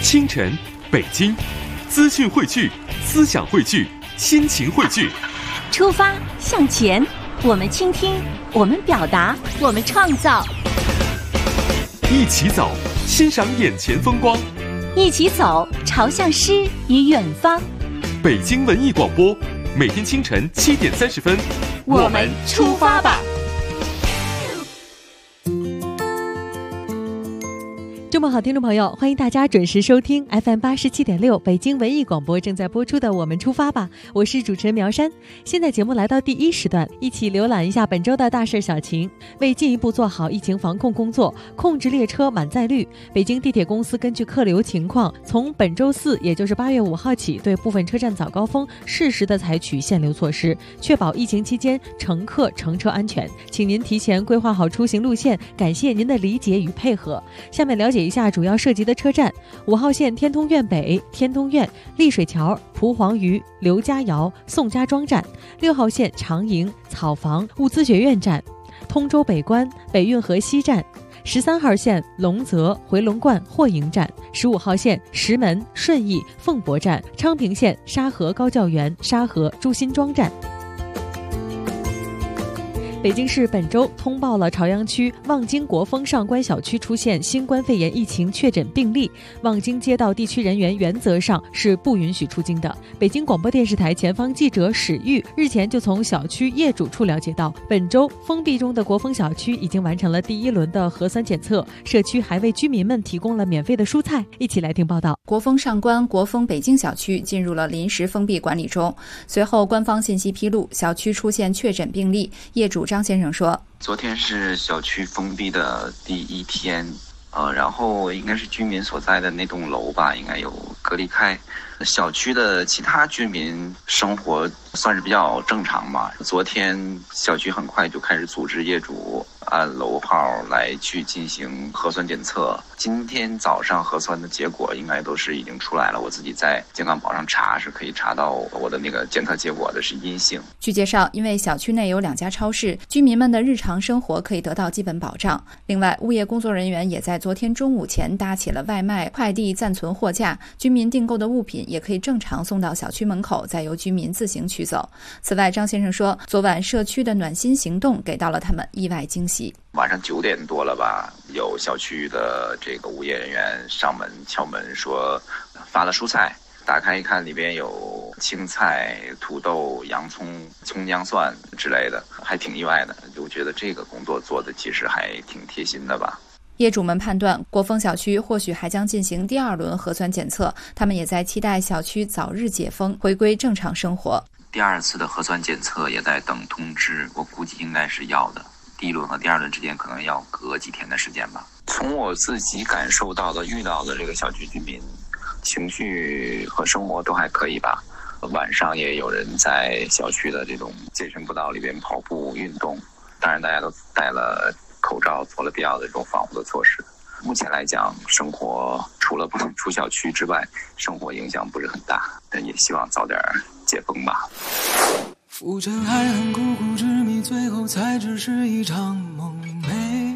清晨，北京，资讯汇聚，思想汇聚，心情汇聚。 出发向前，我们倾听，我们表达，我们创造。 一起走，欣赏眼前风光。 一起走，朝向诗与远方。 北京文艺广播，每天清晨7点30分， 我们出发吧。 周末好，听众朋友，欢迎大家准时收听 FM87.6 北京文艺广播正在播出的《我们出发吧》，我是主持人苗山。现在节目来到第1时段，一起浏览一下本周的大事小情。为进一步做好疫情防控工作，控制列车满载率，北京地铁公司根据客流情况，从本周4，也就是8月5号起，对部分车站早高峰适时的采取限流措施，确保疫情期间乘客乘车安全。请您提前规划好出行路线，感谢您的理解与配合。下面了解一下主要涉及的车站：5号线天通苑北、天通苑、丽水桥、蒲黄榆、刘家窑、宋家庄站；6号线长营、草房、物资学院站；通州北关、北运河西站；13号线龙泽、回龙观、霍营站；15号线石门、顺义、凤博站；昌平线沙河高教园、沙河朱辛庄站。北京市本周通报了朝阳区望京国风上官小区出现新冠肺炎疫情确诊病例，望京街道地区人员原则上是不允许出京的。北京广播电视台前方记者史玉日前就从小区业主处了解到，本周封闭中的国风小区已经完成了第1轮的核酸检测，社区还为居民们提供了免费的蔬菜。一起来听报道。 国风上官、国风北京小区进入了临时封闭管理中，随后官方信息披露，小区出现确诊病例，业主张先生说， 昨天是小区封闭的第1天，然后应该是居民所在的那栋楼吧，应该有隔离开。小区的其他居民生活算是比较正常吧。昨天小区很快就开始组织业主按楼号来去进行核酸检测。今天早上核酸的结果应该都是已经出来了，我自己在健康宝上查是可以查到我的那个检测结果的是阴性。 据介绍，因为小区内有2家超市，居民们的日常生活可以得到基本保障。另外，物业工作人员也在昨天中午前搭起了外卖、快递暂存货架，居民订购的物品也可以正常送到小区门口，再由居民自行取走。此外，张先生说，昨晚社区的暖心行动给到了他们意外惊喜。 晚上9点多了吧，有小区的这个物业人员上门敲门说发了蔬菜，打开一看里边有青菜、土豆、洋葱、葱姜蒜之类的，还挺意外的。我觉得这个工作做的其实还挺贴心的吧。 业主们判断，国风小区或许还将进行第2轮核酸检测，他们也在期待小区早日解封，回归正常生活。 第2次的核酸检测也在等通知，我估计应该是要的。第1轮和第2轮之间可能要隔几天的时间吧。从我自己感受到的、遇到的这个小区居民，情绪和生活都还可以吧。晚上也有人在小区的这种健身步道里边跑步运动，当然大家都戴了口罩，做了必要的这种防护的措施。目前来讲，生活除了不能出小区之外，生活影响不是很大，但也希望早点解封吧。 浮沉海岸，苦苦执迷，最后才只是一场梦寐。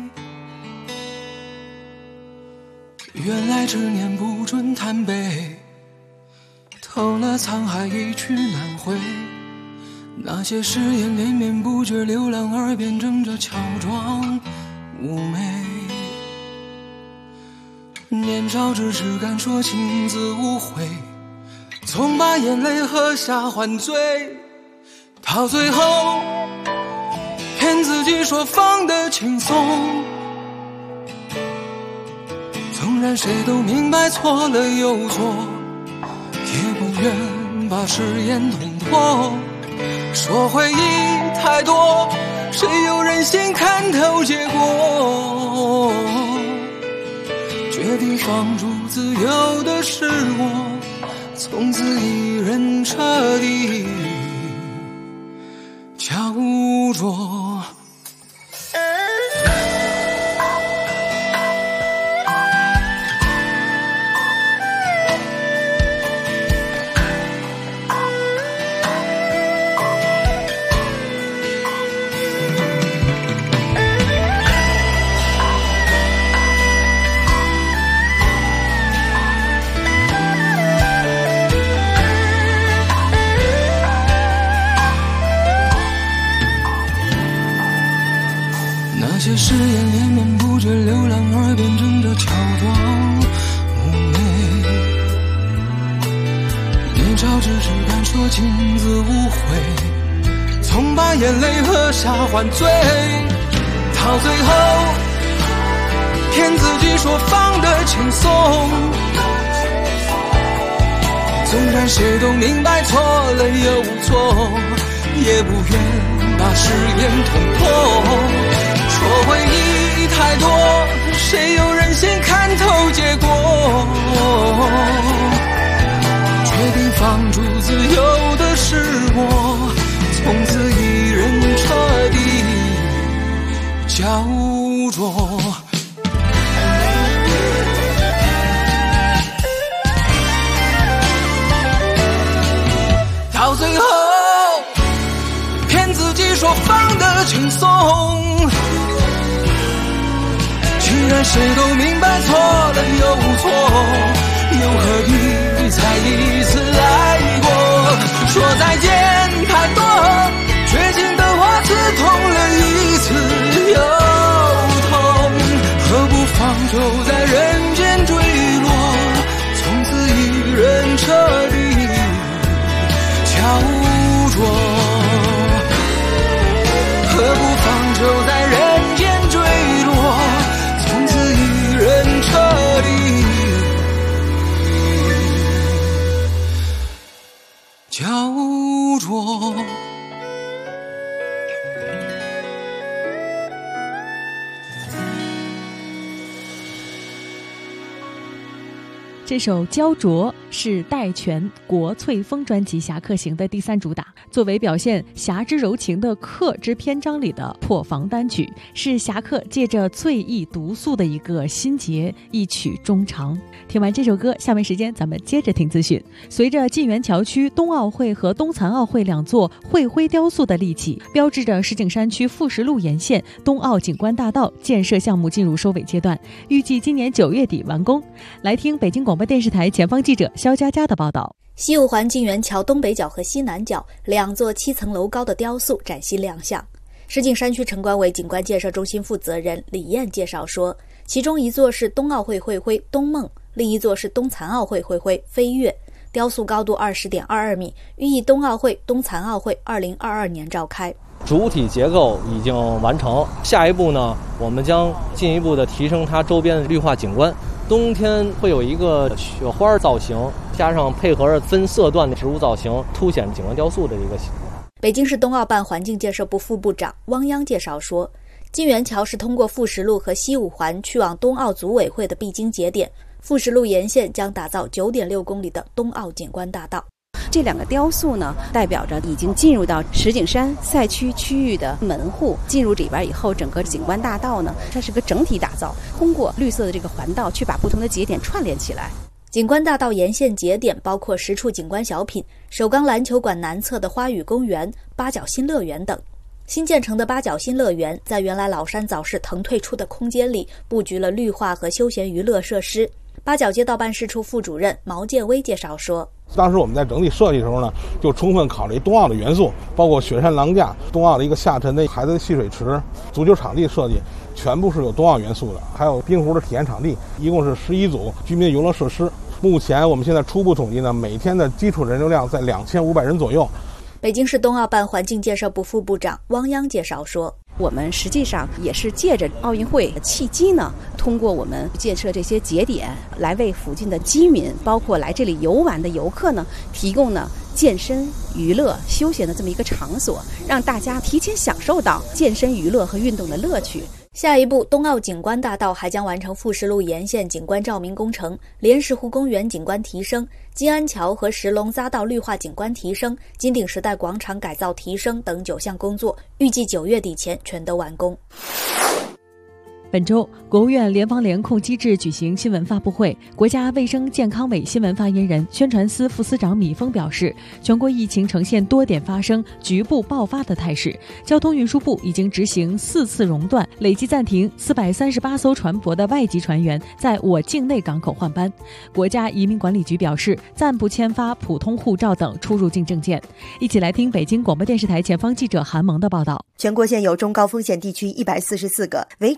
原来执念不准贪杯，透了沧海一去难回。那些誓言连绵不绝，流浪耳边争着乔装妩媚。年少只是敢说情字无悔，总把眼泪喝下还醉。到最后骗自己说放得轻松，纵然谁都明白错了又错，也不愿把誓言捅破。说回忆太多，谁有忍心看透结果？决定放逐自由的是我，从此一人彻底焦灼。 而辩证着巧装妩媚，年少只是敢说情字无悔，从把眼泪喝下换醉，到最后骗自己说放得轻松，纵然谁都明白错了又错，也不愿把誓言捅破。说回忆太多，谁有忍心看透结果？决定放逐自由的是我，从此一人彻底焦灼。到最后骗自己说放得轻松，既然谁都明白错了又错，又何必再一次爱过？说再见太多，绝情的话刺痛了一次又痛，何不放手在人间坠落，从此一人彻底焦灼？何不放手在人间坠落，从此一人彻底焦灼？ 这首《焦灼》是戴荃国粹风专辑《侠客行》的第3主打，作为表现侠之柔情的客之篇章里的破防单曲，是侠客借着醉意毒素的一个新节，一曲衷肠。听完这首歌，下面时间咱们接着听资讯。随着晋源桥区冬奥会和冬残奥会2座会徽雕塑的立起，标志着石景山区富石路沿线冬奥景观大道建设项目进入收尾阶段，预计今年9月底完工。来听北京广播电视台前方记者肖佳佳的报道。 西五环晋源桥东北角和西南角2座7层楼高的雕塑崭新亮相。石景山区城管委景观建设中心负责人李艳介绍说，其中一座是冬奥会会徽冬梦，另一座是冬残奥会会徽飞跃，雕塑高度20.22米，寓意冬奥会、冬残奥会2022年召开。 主体结构已经完成，下一步呢，我们将进一步的提升它周边的绿化景观。冬天会有一个雪花造型，加上配合着分色段的植物造型，凸显景观雕塑的一个形状。 北京市冬奥办环境建设部副部长汪央介绍说，晋源桥是通过富石路和西五环去往冬奥组委会的必经节点，富石路沿线将打造9.6公里的冬奥景观大道。 这2个雕塑呢，代表着已经进入到石景山赛区区域的门户，进入里边以后，整个景观大道呢，它是个整体打造，通过绿色的这个环道去把不同的节点串联起来。 景观大道沿线节点包括10处景观小品、首钢篮球馆南侧的花语公园、八角新乐园等。新建成的八角新乐园在原来老山早市腾退出的空间里布局了绿化和休闲娱乐设施。八角街道办事处副主任毛建威介绍说， 当时我们在整体设计的时候呢，就充分考虑冬奥的元素，包括雪山廊架、冬奥的一个下沉的孩子的戏水池、足球场地设计，全部是有冬奥元素的，还有冰壶的体验场地，一共是11组居民游乐设施。目前我们现在初步统计呢，每天的基础人流量在2500人左右。 北京市冬奥办环境建设部副部长汪央介绍说， 我们实际上也是借着奥运会的契机呢，通过我们建设这些节点，来为附近的居民，包括来这里游玩的游客呢，提供呢健身、娱乐、休闲的这么一个场所，让大家提前享受到健身、娱乐和运动的乐趣。 下一步，冬奥景观大道还将完成富石路沿线景观照明工程、莲石湖公园景观提升、金安桥和石龙匝道绿化景观提升、金鼎时代广场改造提升等9项工作，预计9月底前全都完工。 本周，国务院联防联控机制举行新闻发布会，国家卫生健康委新闻发言人、宣传司副司长米峰表示，全国疫情呈现多点发生、局部爆发的态势。交通运输部已经执行4次熔断，累计暂停438艘船舶的外籍船员在我境内港口换班。国家移民管理局表示，暂不签发普通护照等出入境证件。一起来听北京广播电视台前方记者韩萌的报道。 全国现有中高风险地区144个，为常态化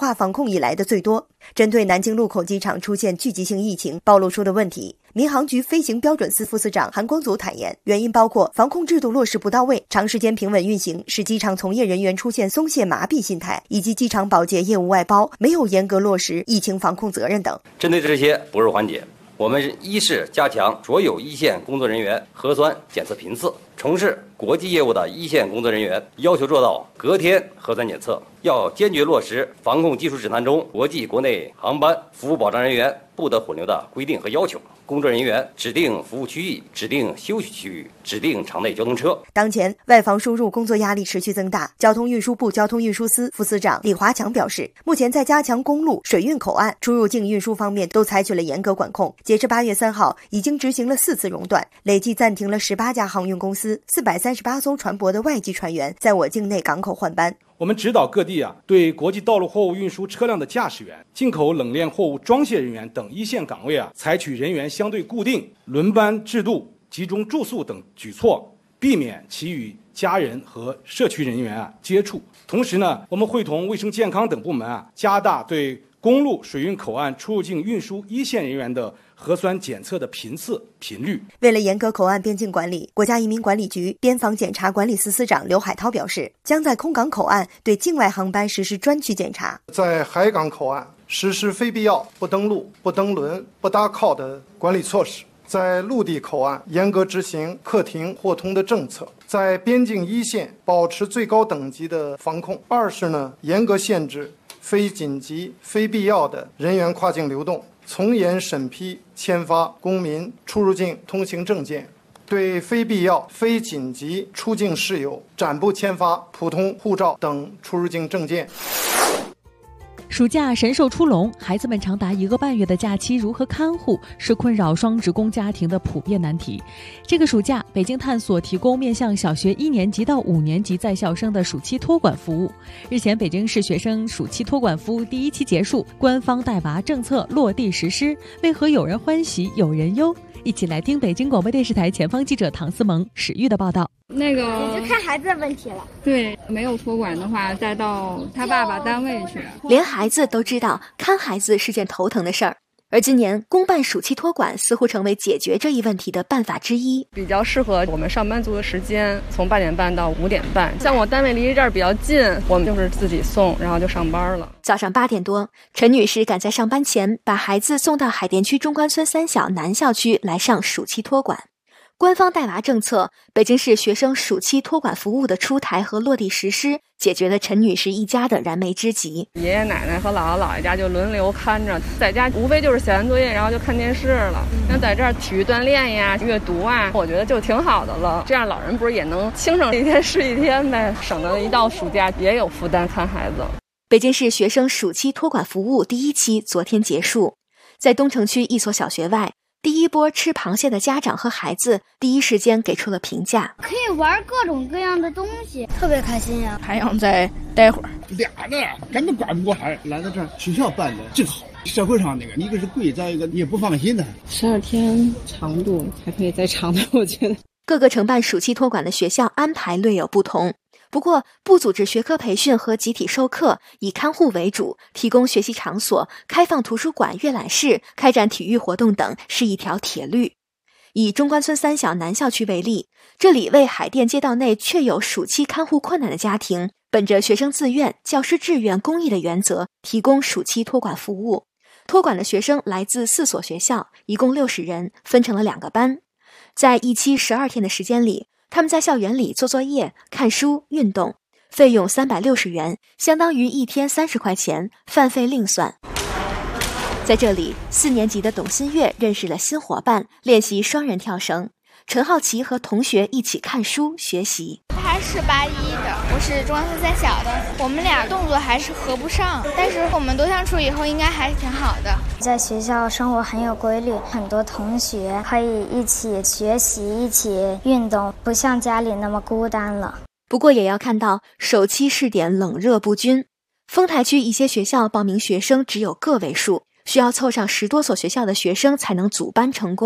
化防控以来的最多。针对南京禄口机场出现聚集性疫情暴露出的问题，民航局飞行标准司副司长韩光祖坦言，原因包括防控制度落实不到位，长时间平稳运行使机场从业人员出现松懈麻痹心态，以及机场保洁业务外包没有严格落实疫情防控责任等。 针对这些薄弱环节，我们一是加强所有一线工作人员核酸检测频次，从事国际业务的一线工作人员要求做到隔天核酸检测，要坚决落实防控技术指南中国际国内航班服务保障人员不得混留的规定和要求。工作人员指定服务区域、指定休息区域、指定场内交通车。 当前外防输入工作压力持续增大，交通运输部交通运输司副司长李华强表示，目前在加强公路、水运口岸、出入境运输方面都采取了严格管控。截至8月3号，已经执行了4次熔断，累计暂停了18家航运公司、438艘船舶的外籍船员在我境内港口换班。 我们指导各地对国际道路货物运输车辆的驾驶员、进口冷链货物装卸人员等一线岗位采取人员相对固定、轮班制度、集中住宿等举措，避免其与家人和社区人员接触。同时呢，我们会同卫生健康等部门加大对公路、水运口岸出入境运输一线人员的核酸检测的频次、频率。 为了严格口岸边境管理，国家移民管理局边防检查管理司司长刘海涛表示，将在空港口岸对境外航班实施专区检查， 在海港口岸实施非必要不登陆、不登轮、不搭靠的管理措施，在陆地口岸严格执行客停货通的政策，在边境一线保持最高等级的防控。二是呢，严格限制非紧急、非必要的人员跨境流动，从严审批签发公民出入境通行证件，对非必要、非紧急出境事由暂不签发普通护照等出入境证件。 暑假神兽出笼，孩子们长达1个半月的假期如何看护，是困扰双职工家庭的普遍难题。这个暑假，北京探索提供面向小学1年级到5年级在校生的暑期托管服务。日前，北京市学生暑期托管服务第1期结束，官方带娃政策落地实施，为何有人欢喜有人忧？一起来听北京广播电视台前方记者唐思萌、史玉的报道。 解决看孩子的问题了。 对，没有托管的话，带到他爸爸单位去。 连孩子都知道看孩子是件头疼的事儿，而今年公办暑期托管似乎成为解决这一问题的办法之一， 比较适合我们上班族的时间，从8点半到5点半。像我单位离这儿比较近，我们就是自己送，然后就上班了。 早上8点多，陈女士赶在上班前把孩子送到海淀区中关村3小南校区来上暑期托管。官方带娃政策，北京市学生暑期托管服务的出台和落地实施，解决了陈女士一家的燃眉之急。 爷爷奶奶和姥姥姥爷家就轮流看着，在家无非就是写完作业，然后就看电视了。那在这儿体育锻炼呀、阅读啊，我觉得就挺好的了。这样老人不是也能轻省一天是一天呗，省得一到暑假也有负担看孩子。 北京市学生暑期托管服务第1期昨天结束，在东城区一所小学外，第一波吃螃蟹的家长和孩子第一时间给出了评价， 可以玩各种各样的东西，特别开心呀！ 还想再待会儿。 俩呢，根本管不过孩子。来到这儿，学校办的真好。社会上那个，一个是贵，再一个你也不放心的。 12天长度还可以再长点，我觉得。 各个承办暑期托管的学校安排略有不同。不过，不组织学科培训和集体授课，以看护为主，提供学习场所，开放图书馆、阅览室，开展体育活动等，是一条铁律。以中关村3小南校区为例，这里为海淀街道内确有暑期看护困难的家庭，本着学生自愿、教师志愿、公益的原则，提供暑期托管服务。托管的学生来自4所学校，一共60人，分成了2个班。在1期12天的时间里，他们在校园里做作业、看书、运动，费用360元，相当于1天30块钱，饭费另算。在这里，4年级的董新月认识了新伙伴，练习双人跳绳。陈浩奇和同学一起看书学习。 他是81的，我是中关村3小的，我们俩动作还是合不上，但是我们多相处以后应该还是挺好的。 在学校生活很有规律，很多同学可以一起学习，一起运动，不像家里那么孤单了。 不过也要看到首期试点冷热不均，丰台区一些学校报名学生只有个位数，需要凑上10多所学校的学生才能组班成功。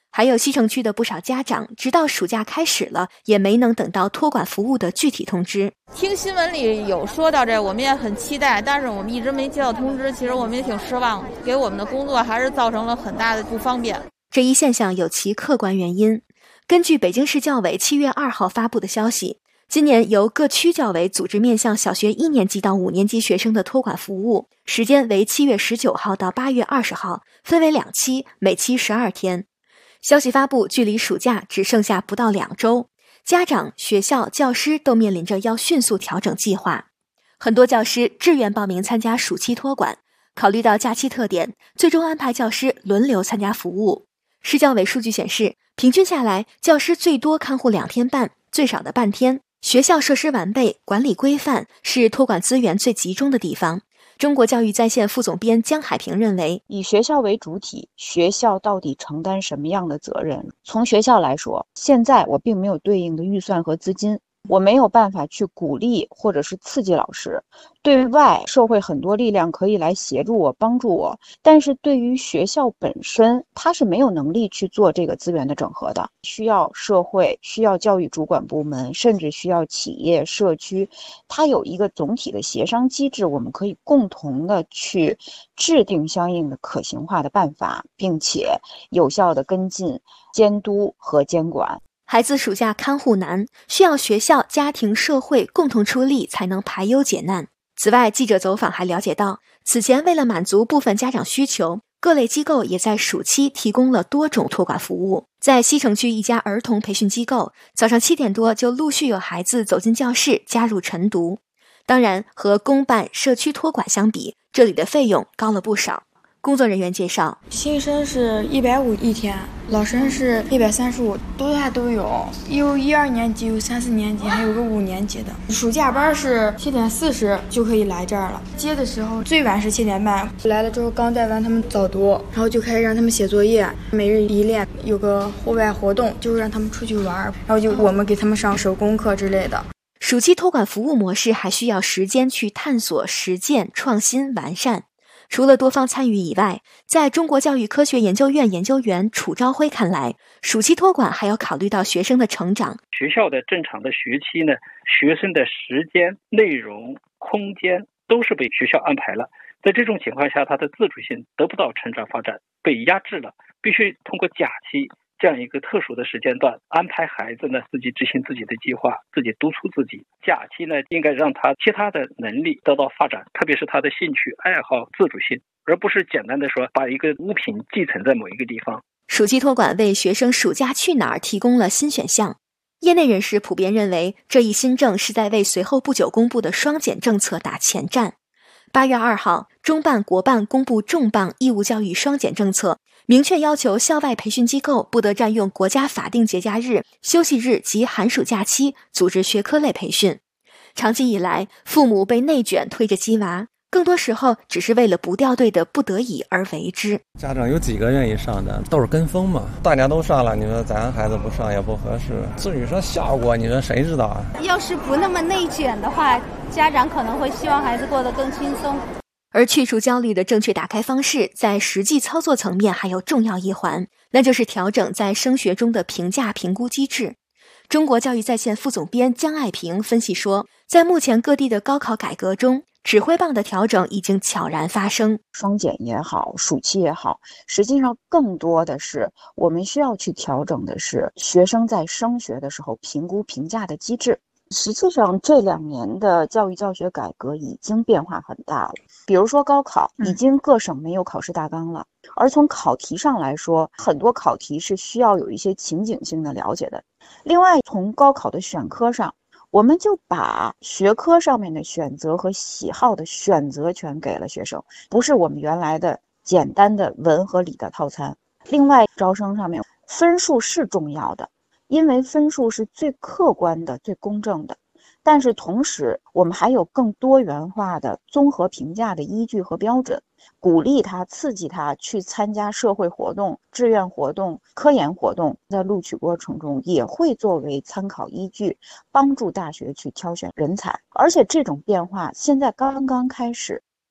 还有西城区的不少家长，直到暑假开始了，也没能等到托管服务的具体通知。 听新闻里有说到这，我们也很期待，但是我们一直没接到通知，其实我们也挺失望的，给我们的工作还是造成了很大的不方便。 这一现象有其客观原因。根据北京市教委7月2号发布的消息，今年由各区教委组织面向小学1年级到5年级学生的托管服务，时间为7月19号到8月20号，分为2期，每期12天。消息发布距离暑假只剩下不到2周，家长、学校、教师都面临着要迅速调整计划。很多教师志愿报名参加暑期托管，考虑到假期特点，最终安排教师轮流参加服务。市教委数据显示，平均下来，教师最多看护2天半，最少的半天。学校设施完备，管理规范，是托管资源最集中的地方。中国教育在线副总编江海平认为， 以学校为主体，学校到底承担什么样的责任？从学校来说，现在我并没有对应的预算和资金，我没有办法去鼓励或者是刺激老师。对外，社会很多力量可以来协助我、帮助我，但是对于学校本身，它是没有能力去做这个资源的整合的，需要社会，需要教育主管部门，甚至需要企业、社区，它有一个总体的协商机制，我们可以共同的去制定相应的可行化的办法，并且有效的跟进、监督和监管。 孩子暑假看护难，需要学校、家庭、社会共同出力才能排忧解难。此外，记者走访还了解到，此前为了满足部分家长需求，各类机构也在暑期提供了多种托管服务。在西城区一家儿童培训机构，早上7点多就陆续有孩子走进教室加入晨读。当然，和公办社区托管相比，这里的费用高了不少。工作人员介绍， 新生是150一天，老生是135，多大都有，有1、2年级，有3、4年级，还有个5年级的。暑假班是7点40就可以来这儿了，接的时候最晚是7点半，来了之后刚带完他们早读，然后就开始让他们写作业，每日一练，有个户外活动，就是让他们出去玩，然后就我们给他们上手工课之类的。 暑期托管服务模式还需要时间去探索、实践、创新、完善。除了多方参与以外，在中国教育科学研究院研究员楚朝辉看来，暑期托管还要考虑到学生的成长。 学校的正常的学期呢，学生的时间、内容、空间都是被学校安排了。在这种情况下，他的自主性得不到成长发展，被压制了。必须通过假期这样一个特殊的时间段，安排孩子呢自己执行自己的计划，自己督促自己。假期呢，应该让他其他的能力得到发展，特别是他的兴趣、爱好、自主性，而不是简单的说把一个物品寄存在某一个地方。 暑期托管为学生暑假去哪儿提供了新选项。业内人士普遍认为，这一新政是在为随后不久公布的双减政策打前站。8月2号，中办、国办公布重磅义务教育双减政策，明确要求校外培训机构不得占用国家法定节假日、休息日及寒暑假期组织学科类培训。长期以来，父母被内卷推着鸡娃，更多时候只是为了不掉队的不得已而为之。 家长有几个愿意上的，都是跟风嘛。大家都上了，你说咱孩子不上也不合适。至于说效果，你说谁知道啊？ 要是不那么内卷的话，家长可能会希望孩子过得更轻松。 而去除焦虑的正确打开方式，在实际操作层面还有重要一环，那就是调整在升学中的评价评估机制。中国教育在线副总编江爱平分析说，在目前各地的高考改革中，指挥棒的调整已经悄然发生。 双减也好，暑期也好，实际上更多的是我们需要去调整的是学生在升学的时候评估评价的机制。实际上这2年的教育教学改革已经变化很大了，比如说高考已经各省没有考试大纲了，而从考题上来说，很多考题是需要有一些情景性的了解的。另外，从高考的选科上，我们就把学科上面的选择和喜好的选择权给了学生，不是我们原来的简单的文和理的套餐。另外，招生上面分数是重要的，因为分数是最客观的、最公正的，但是同时我们还有更多元化的综合评价的依据和标准，鼓励他、刺激他去参加社会活动、志愿活动、科研活动，在录取过程中也会作为参考依据，帮助大学去挑选人才。而且这种变化现在刚刚开始。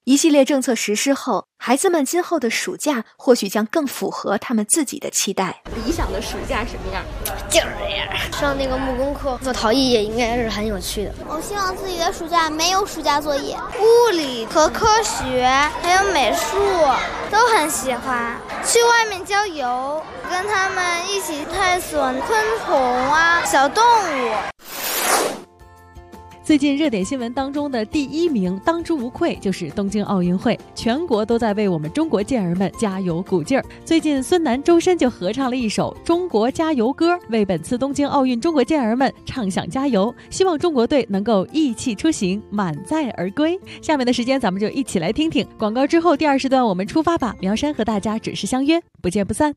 一系列政策实施后，孩子们今后的暑假或许将更符合他们自己的期待。 理想的暑假什么样？ 就是这样，上那个木工课做陶艺也应该是很有趣的。 我希望自己的暑假没有暑假作业，物理和科学还有美术都很喜欢。去外面郊游，跟他们一起探索昆虫啊、小动物。 最近热点新闻当中的第1名当之无愧就是东京奥运会，全国都在为我们中国健儿们加油鼓劲儿。最近孙楠、周深就合唱了一首《中国加油歌》，为本次东京奥运中国健儿们唱响加油，希望中国队能够义气出行，满载而归。下面的时间咱们就一起来听听广告之后第2时段我们出发吧，苗山和大家准时相约，不见不散。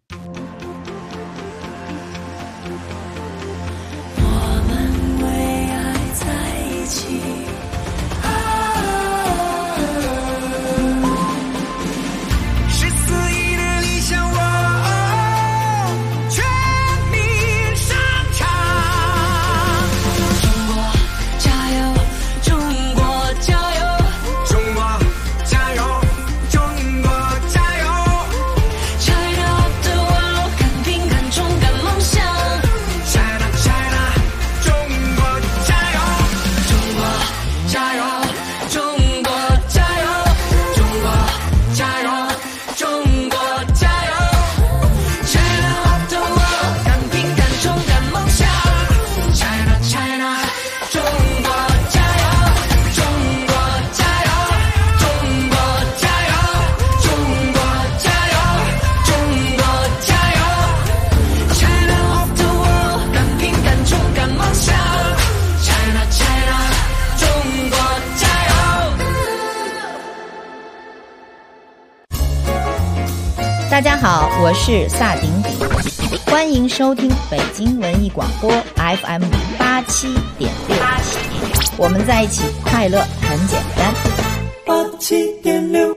大家好，我是萨顶顶，欢迎收听北京文艺广播 FM 87.6，我们在一起，快乐很简单。87.6。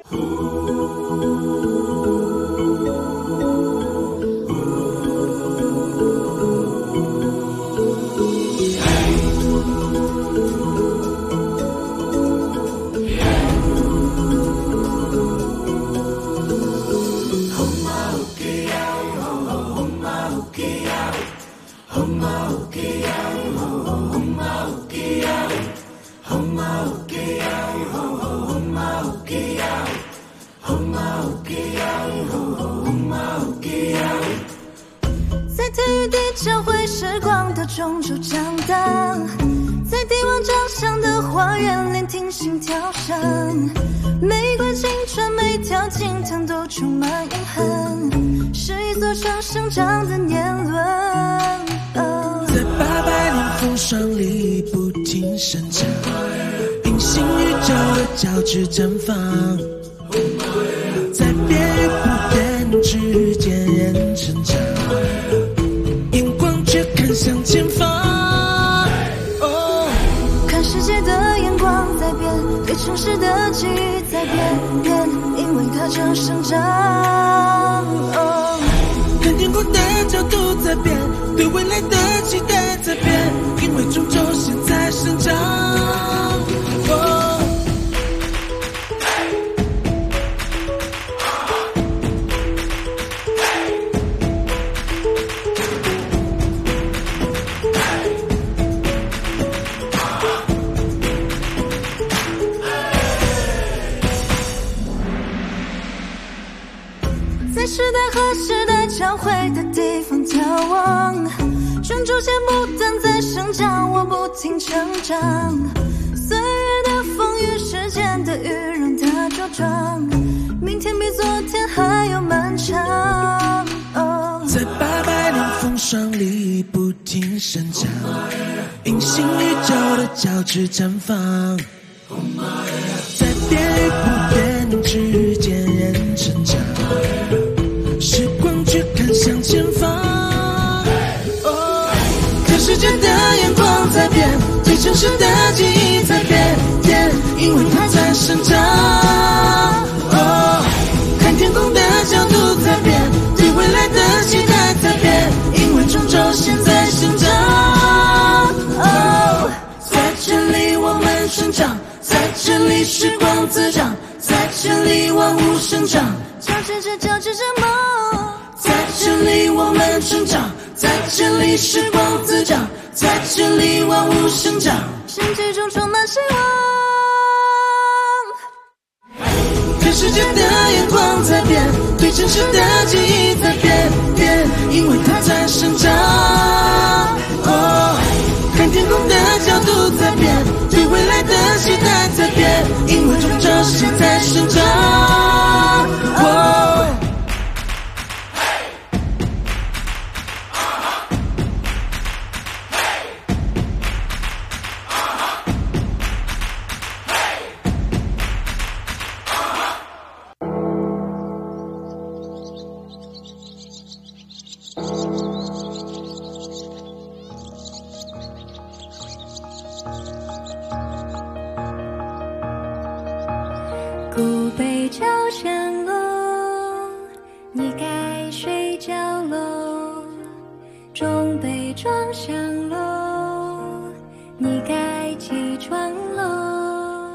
在体育地交汇时光的中轴长荡，在帝王长相的花园聆听心跳声，玫瑰青春每条金藤都充满隐含，是一座城生长的年轮。 在800年风霜里不停生长，隐形宇宙的交织绽放，在变与不变之间人成长，眼光却看向前方。 看世界的眼光在变，对城市的记忆在变，因为它正生长。 看天空的角度在变，对未来的期待在变，因为终究现在生长。 在时代和时代交汇的地方眺望，中轴线不断在生长，我不停成长。岁月的风雨，时间的雨，让它茁壮。明天比昨天还要漫长。 在800年风霜里不停生长，隐形宇宙的交织绽放，在变与不变之间人成长，时光去看向前方。看世界的眼光在变，对城市的记忆在变，因为它在生长。看天空的角度在变，对未来的期待在变，因为终究现在生长。在这里我们生长，在这里时光滋长，在成长， 交织着交织着梦， 在这里我们成长，在这里时光滋长，在这里万物生长， 身体中充满希望。 看世界的眼光在变，对城市的记忆在变，因为它在生长。看天空的角度在变，对未来的期待在变，因为种着心在生长。 古北朝山楼，你该睡觉喽。中北庄上楼，你该起床喽。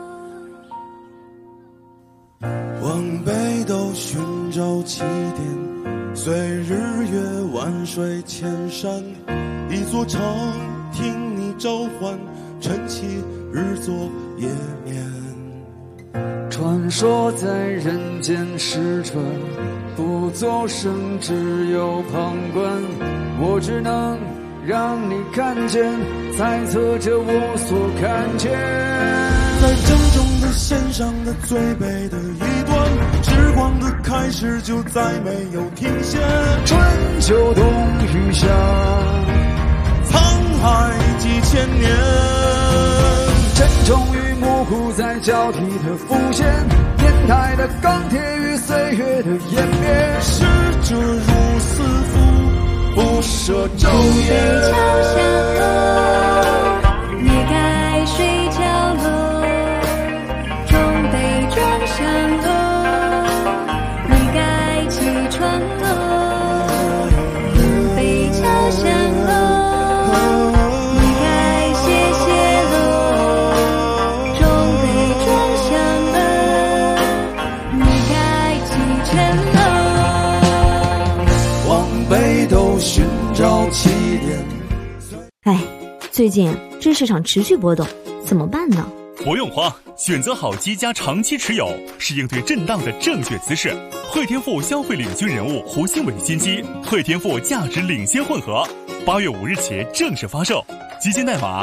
往北斗寻找起点，随日月万水千山，一座城听你召唤，晨起日作夜眠。 传说在人间失传，不作声，只有旁观。我只能让你看见，猜测着我所看见。 在正中的线上的最北的一端，时光的开始就再没有停歇。 春秋冬雨夏， 沧海几千年。 沉重与模糊在交替的浮现，年代的钢铁与岁月的演变， 逝者如斯夫，不舍昼夜。 桥下楼，你该睡觉喽。中北庄上楼，你该起床喽。古北桥上楼，你该歇歇喽。中北庄上楼，你该启程喽。 往北斗寻找起点。 最近这市场持续波动，怎么办呢？ 不用慌，选择好机加长期持有是应对震荡的正确姿势。汇添富消费领军人物胡新伟新机汇添富价值领先混合，8月5日起正式发售，基金代码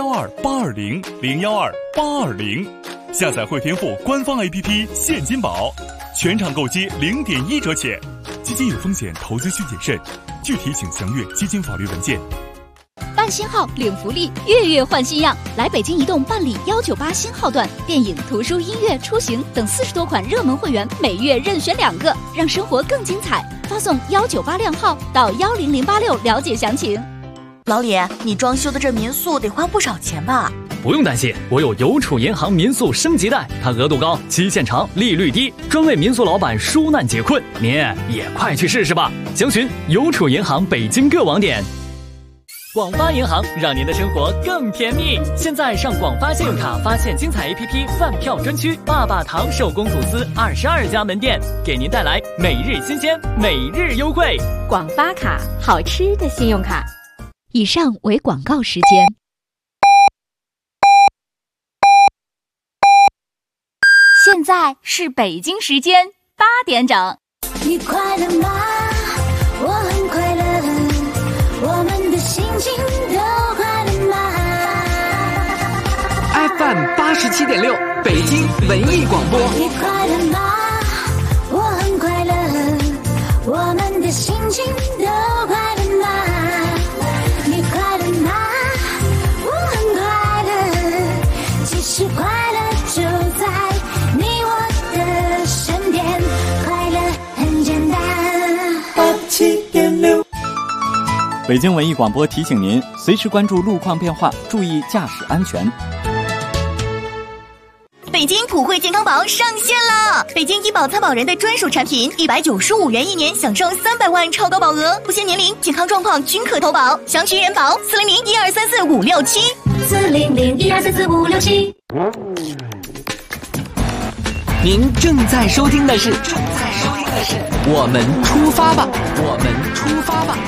012820012820，下载汇添富官方 APP 现金宝，全场购机0.1折起。基金有风险，投资需谨慎，具体请详阅基金法律文件。 办新号领福利，月月换新样。来北京移动办理198新号段，电影、图书、音乐、出行等40多款热门会员，每月任选2个，让生活更精彩。发送198靓号到10086了解详情。 老李，你装修的这民宿得花不少钱吧？ 不用担心，我有邮储银行民宿升级贷，它额度高，期限长，利率低，专为民宿老板纾难解困。您也快去试试吧！详询邮储银行北京各网点。广发银行让您的生活更甜蜜。现在上广发信用卡发现精彩 APP 饭票专区，爸爸糖手工吐司22家门店，给您带来每日新鲜、每日优惠。 广发卡，好吃的信用卡。以上为广告时间。现在是北京时间8点整。 你快乐吗？我很快乐。我们的心情都快乐吗 ？FM 87.6，北京文艺广播。 你快乐吗？我很快乐。我们的心情都快乐吗？你快乐吗？我很快乐。其实快乐就在你我的身边，快乐很简单。 87.6。 北京文艺广播提醒您，随时关注路况变化，注意驾驶安全。 北京普惠健康宝上线了！北京医保参保人的专属产品，195元1年，享受300万超高保额，不限年龄、健康状况均可投保。详询人保400-1234-567，400-1234-567。 您正在收听的是我们出发吧，我们出发吧。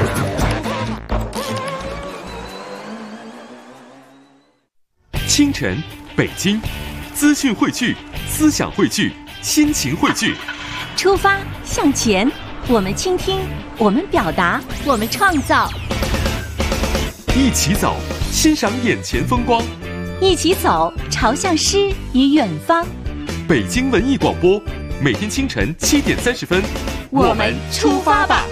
清晨，北京，资讯汇聚，思想汇聚，心情汇聚。 出发向前，我们倾听，我们表达，我们创造。 一起走，欣赏眼前风光。 一起走，朝向诗与远方。 北京文艺广播，每天清晨7点30分， 我们出发吧。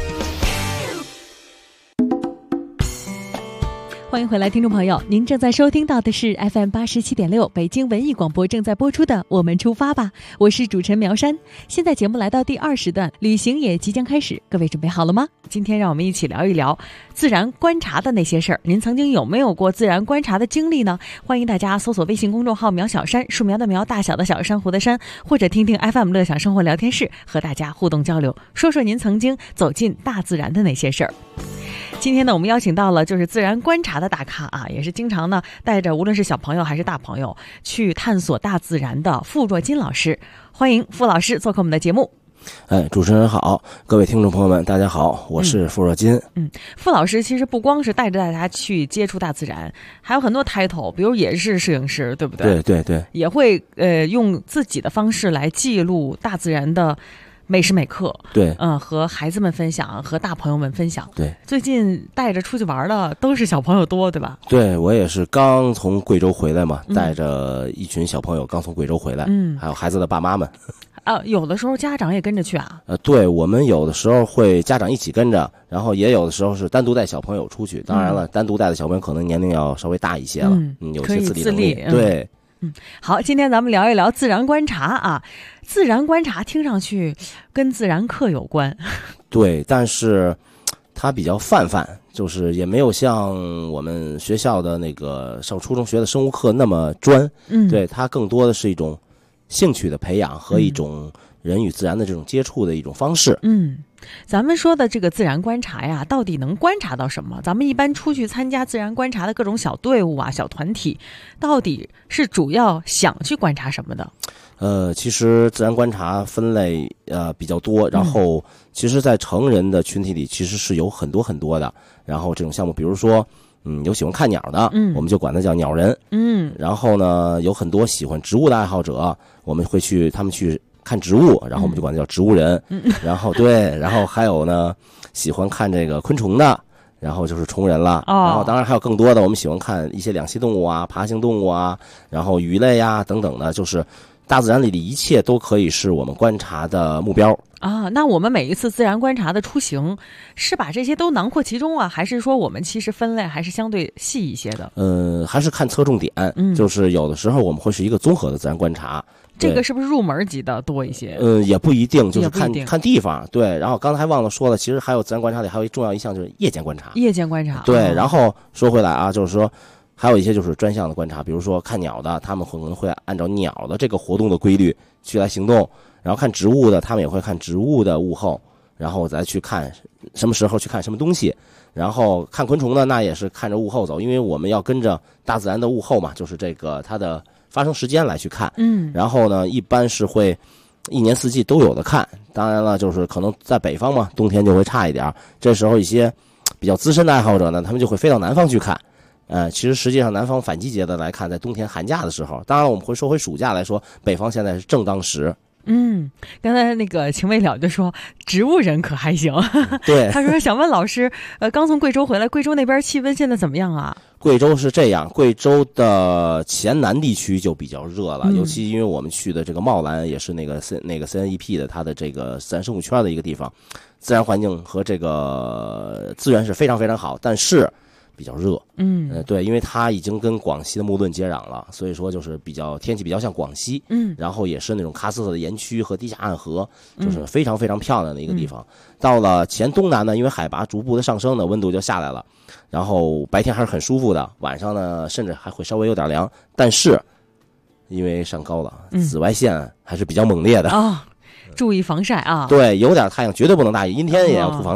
欢迎回来，听众朋友，您正在收听到的是 FM 87.6北京文艺广播正在播出的《我们出发吧》，我是主持人苗山。现在节目来到第2时段，旅行也即将开始，各位准备好了吗？今天让我们一起聊一聊自然观察的那些事儿。您曾经有没有过自然观察的经历呢？欢迎大家搜索微信公众号苗小山，树苗的苗，大小的小，珊瑚的珊，或者听听 FM 乐享生活聊天室，和大家互动交流，说说您曾经走进大自然的那些事儿。今天呢，我们邀请到了就是自然观察的大咖啊，也是经常呢带着无论是小朋友还是大朋友去探索大自然的傅若金老师。欢迎傅老师做客我们的节目。 主持人好，各位听众朋友们大家好，我是傅若金。 傅老师其实不光是带着大家去接触大自然，还有很多title，比如也是摄影师，对不对？ 对， 也会用自己的方式来记录大自然的每时每刻， 对， 和孩子们分享，和大朋友们分享。 对， 最近带着出去玩的都是小朋友多，对吧？ 对，我也是刚从贵州回来嘛，带着一群小朋友刚从贵州回来，还有孩子的爸妈们。 有的时候家长也跟着去啊？ 对，我们有的时候会家长一起跟着，然后也有的时候是单独带小朋友出去。当然了，单独带的小朋友可能年龄要稍微大一些了，有些自理能力。对。 好，今天咱们聊一聊自然观察啊。自然观察听上去跟自然课有关， 对，但是它比较泛，就是也没有像我们学校的那个上初中学的生物课那么专。对，它更多的是一种兴趣的培养和一种人与自然的这种接触的一种方式。 咱们说的这个自然观察呀，到底能观察到什么？咱们一般出去参加自然观察的各种小队伍啊、小团体，到底是主要想去观察什么的？ 其实自然观察分类比较多，然后其实在成人的群体里其实是有很多的。然后这种项目，比如说有喜欢看鸟的，我们就管它叫鸟人。然后呢，有很多喜欢植物的爱好者，我们会他们去看植物，然后我们就管它叫植物人。然后对，然后还有呢喜欢看这个昆虫的，然后就是虫人了。然后当然还有更多的，我们喜欢看一些两栖动物啊、爬行动物啊，然后鱼类啊等等的，就是大自然里的一切都可以是我们观察的目标啊。那我们每一次自然观察的出行是把这些都囊括其中啊，还是说我们其实分类还是相对细一些的？ 还是看侧重点。就是有的时候我们会是一个综合的自然观察。 这个是不是入门级的多一些？ 也不一定，就是看地方。对，然后刚才还忘了说了，其实还有自然观察里还有一重要一项就是夜间观察。 夜间观察。 对，然后说回来啊，就是说还有一些就是专项的观察，比如说看鸟的，他们可能会按照鸟的这个活动的规律去来行动，然后看植物的，他们也会看植物的物候，然后再去看什么时候去看什么东西，然后看昆虫呢，那也是看着物候走，因为我们要跟着大自然的物候嘛，就是这个它的发生时间来去看。然后呢，一般是会一年四季都有的看。当然了，就是可能在北方嘛，冬天就会差一点，这时候一些比较资深的爱好者呢，他们就会飞到南方去看。其实实际上南方反季节的来看，在冬天寒假的时候，当然我们会说回暑假来说，北方现在是正当时。 刚才那个秦未了就说植物人可还行。 对， 他说想问老师，刚从贵州回来，贵州那边气温现在怎么样啊？ 贵州是这样，贵州的黔南地区就比较热了，尤其因为我们去的这个茂兰也是那个 CNEP 的它的这个自然生物圈的一个地方，自然环境和这个资源是非常非常好，但是比较热。对，因为它已经跟广西的木论接壤了，所以说就是天气比较像广西。然后也是那种喀斯特的岩区和地下暗河，就是非常非常漂亮的一个地方。到了黔东南呢，因为海拔逐步的上升呢，温度就下来了，然后白天还是很舒服的，晚上呢甚至还会稍微有点凉，但是因为上高了，紫外线还是比较猛烈的。 注意防晒啊！ 对，有点太阳绝对不能大意，阴天也要涂防晒。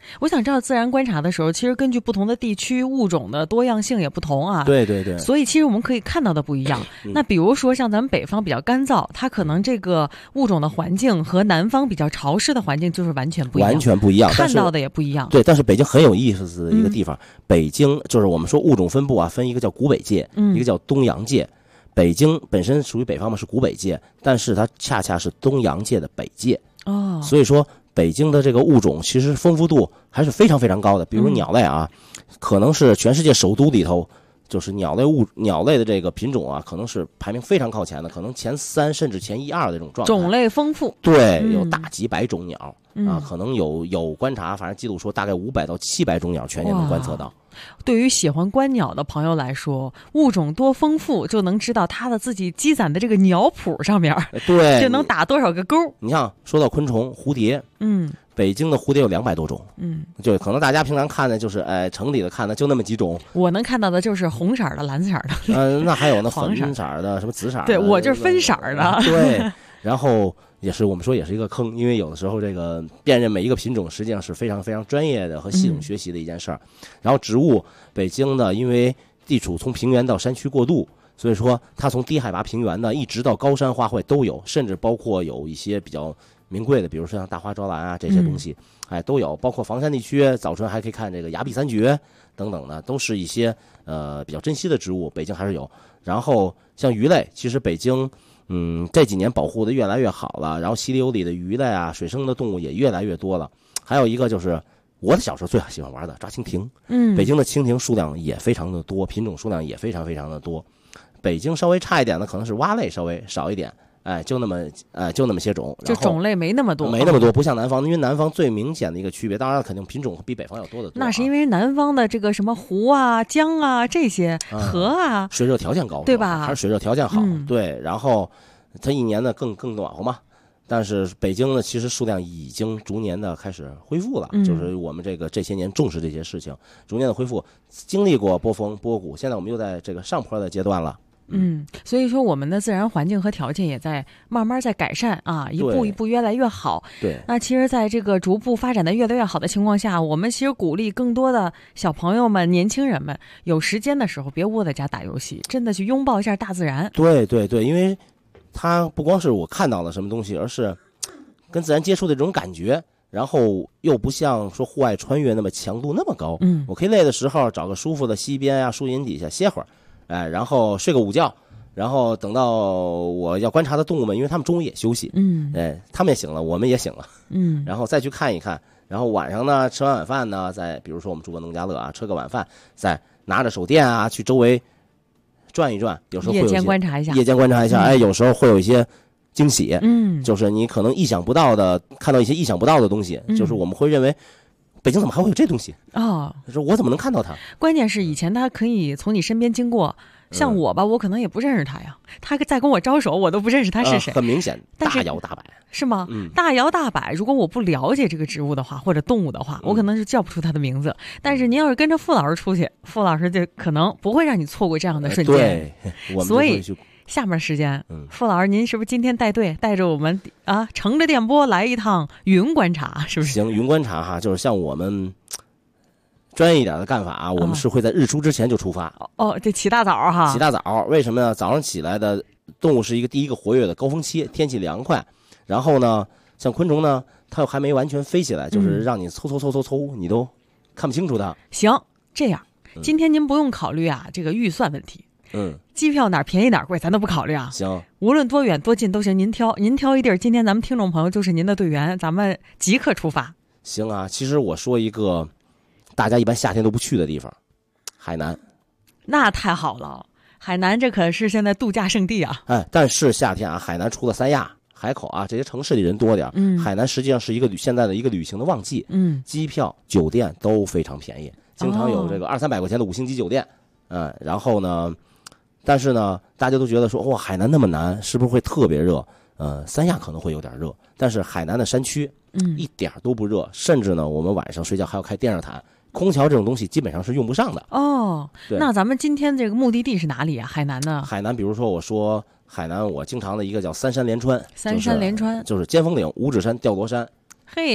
我想知道自然观察的时候，其实根据不同的地区物种的多样性也不同啊。 对对对。 所以其实我们可以看到的不一样。那比如说像咱们北方比较干燥，它可能这个物种的环境和南方比较潮湿的环境就是完全不一样， 完全不一样， 看到的也不一样。 对，但是北京很有意思的一个地方，北京就是我们说物种分布啊，分一个叫古北界，一个叫东洋界。北京本身属于北方嘛，是古北界，但是它恰恰是东洋界的北界。 哦， 所以说北京的这个物种其实丰富度还是非常非常高的。比如鸟类啊，可能是全世界首都里头，就是鸟类的这个品种啊，可能是排名非常靠前的，可能前3甚至前1、2的这种状态。 种类丰富， 对，有大几百种鸟啊，可能有观察，反正记录说大概500到700种鸟全年能观测到。 对于喜欢观鸟的朋友来说，物种多丰富，就能知道它的自己积攒的这个鸟谱上面， 对， 就能打多少个勾。 你像说到昆虫，蝴蝶，北京的蝴蝶有200多种，就可能大家平常看的就是城里的看的就那么几种。 我能看到的就是红色的、蓝色的， 那还有那粉色的、什么紫色的。 对，我就是分色的。 对，然后也是我们说也是一个坑，因为有的时候这个辨认每一个品种实际上是非常非常专业的和系统学习的一件事儿。然后植物，北京呢，因为地处从平原到山区过渡，所以说它从低海拔平原呢一直到高山花卉都有，甚至包括有一些比较名贵的，比如说像大花招兰啊这些东西，都有。包括房山地区早春还可以看这个崖壁三绝等等的，都是一些比较珍稀的植物，北京还是有。然后像鱼类，其实北京这几年保护的越来越好了，然后溪流里的鱼类啊，水生的动物也越来越多了。还有一个就是我小时候最喜欢玩的抓蜻蜓，北京的蜻蜓数量也非常的多，品种数量也非常非常的多。北京稍微差一点的可能是蛙类稍微少一点，就那么些种， 就种类没那么多， 不像南方，因为南方最明显的一个区别，当然肯定品种比北方要多得多。 那是因为南方的这个什么湖啊、江啊这些河啊， 水热条件高， 对吧？ 还是水热条件好，对。然后它一年呢更暖和嘛。但是北京呢，其实数量已经逐年的开始恢复了，就是我们这些年重视这些事情，逐年的恢复，经历过波峰波谷，现在我们又在这个上坡的阶段了。 所以说我们的自然环境和条件也在慢慢在改善啊，一步一步越来越好。 对， 那其实在这个逐步发展的越来越好的情况下，我们其实鼓励更多的小朋友们、年轻人们有时间的时候别窝在家打游戏，真的去拥抱一下大自然。 对对对，因为它不光是我看到了什么东西，而是跟自然接触的这种感觉，然后又不像说户外穿越那么强度那么高。我可以累的时候找个舒服的溪边啊、树荫底下歇会儿，然后睡个午觉，然后等到我要观察的动物们，因为他们中午也休息，他们也醒了，我们也醒了，然后再去看一看，然后晚上呢吃完晚饭呢，再比如说我们住个农家乐啊，吃个晚饭，再拿着手电啊去周围转一转，有时候会有夜间观察一下，有时候会有一些惊喜，就是你可能意想不到的看到一些意想不到的东西，就是我们会认为北京怎么还会有这东西就是我怎么能看到它？ 关键是以前它可以从你身边经过，像我吧，我可能也不认识他呀，他在跟我招手，我都不认识他是谁。 很明显，大摇大摆是吗？大摇大摆，如果我不了解这个植物的话，或者动物的话，我可能是叫不出它的名字。但是您要是跟着傅老师出去，傅老师就可能不会让你错过这样的瞬间。 对， 所以下面时间，傅老师，您是不是今天带着我们乘着电波来一趟云观察？是不是？ 行，云观察哈，就是像我们专业一点的干法啊，我们是会在日出之前就出发。 这起大早哈！ 起大早，为什么呢？早上起来的动物是第一个活跃的高峰期，天气凉快。然后呢，像昆虫呢，它还没完全飞起来，就是让你凑，你都看不清楚它。 行，这样，今天您不用考虑这个预算问题。机票哪儿便宜哪儿贵，咱都不考虑啊。 行， 无论多远多近都行，您挑一地儿。今天咱们听众朋友就是您的队员，咱们即刻出发。 行啊，其实我说一个大家一般夏天都不去的地方，海南。 那太好了，海南这可是现在度假胜地啊。 但是夏天海南除了三亚、海口这些城市里人多点，海南实际上是现在的一个旅行的旺季。机票、酒店都非常便宜，经常有这个200-300块钱的5星级酒店。然后呢，但是呢，大家都觉得说，哇，海南那么南，是不是会特别热？三亚可能会有点热，但是海南的山区，一点都不热，甚至呢，我们晚上睡觉还要开电热毯，空调这种东西基本上是用不上的。 那咱们今天这个目的地是哪里啊？海南呢？ 海南，比如说我说海南，我经常的一个叫三山连川， 三山连川就是尖峰岭、五指山、吊罗山。 嘿，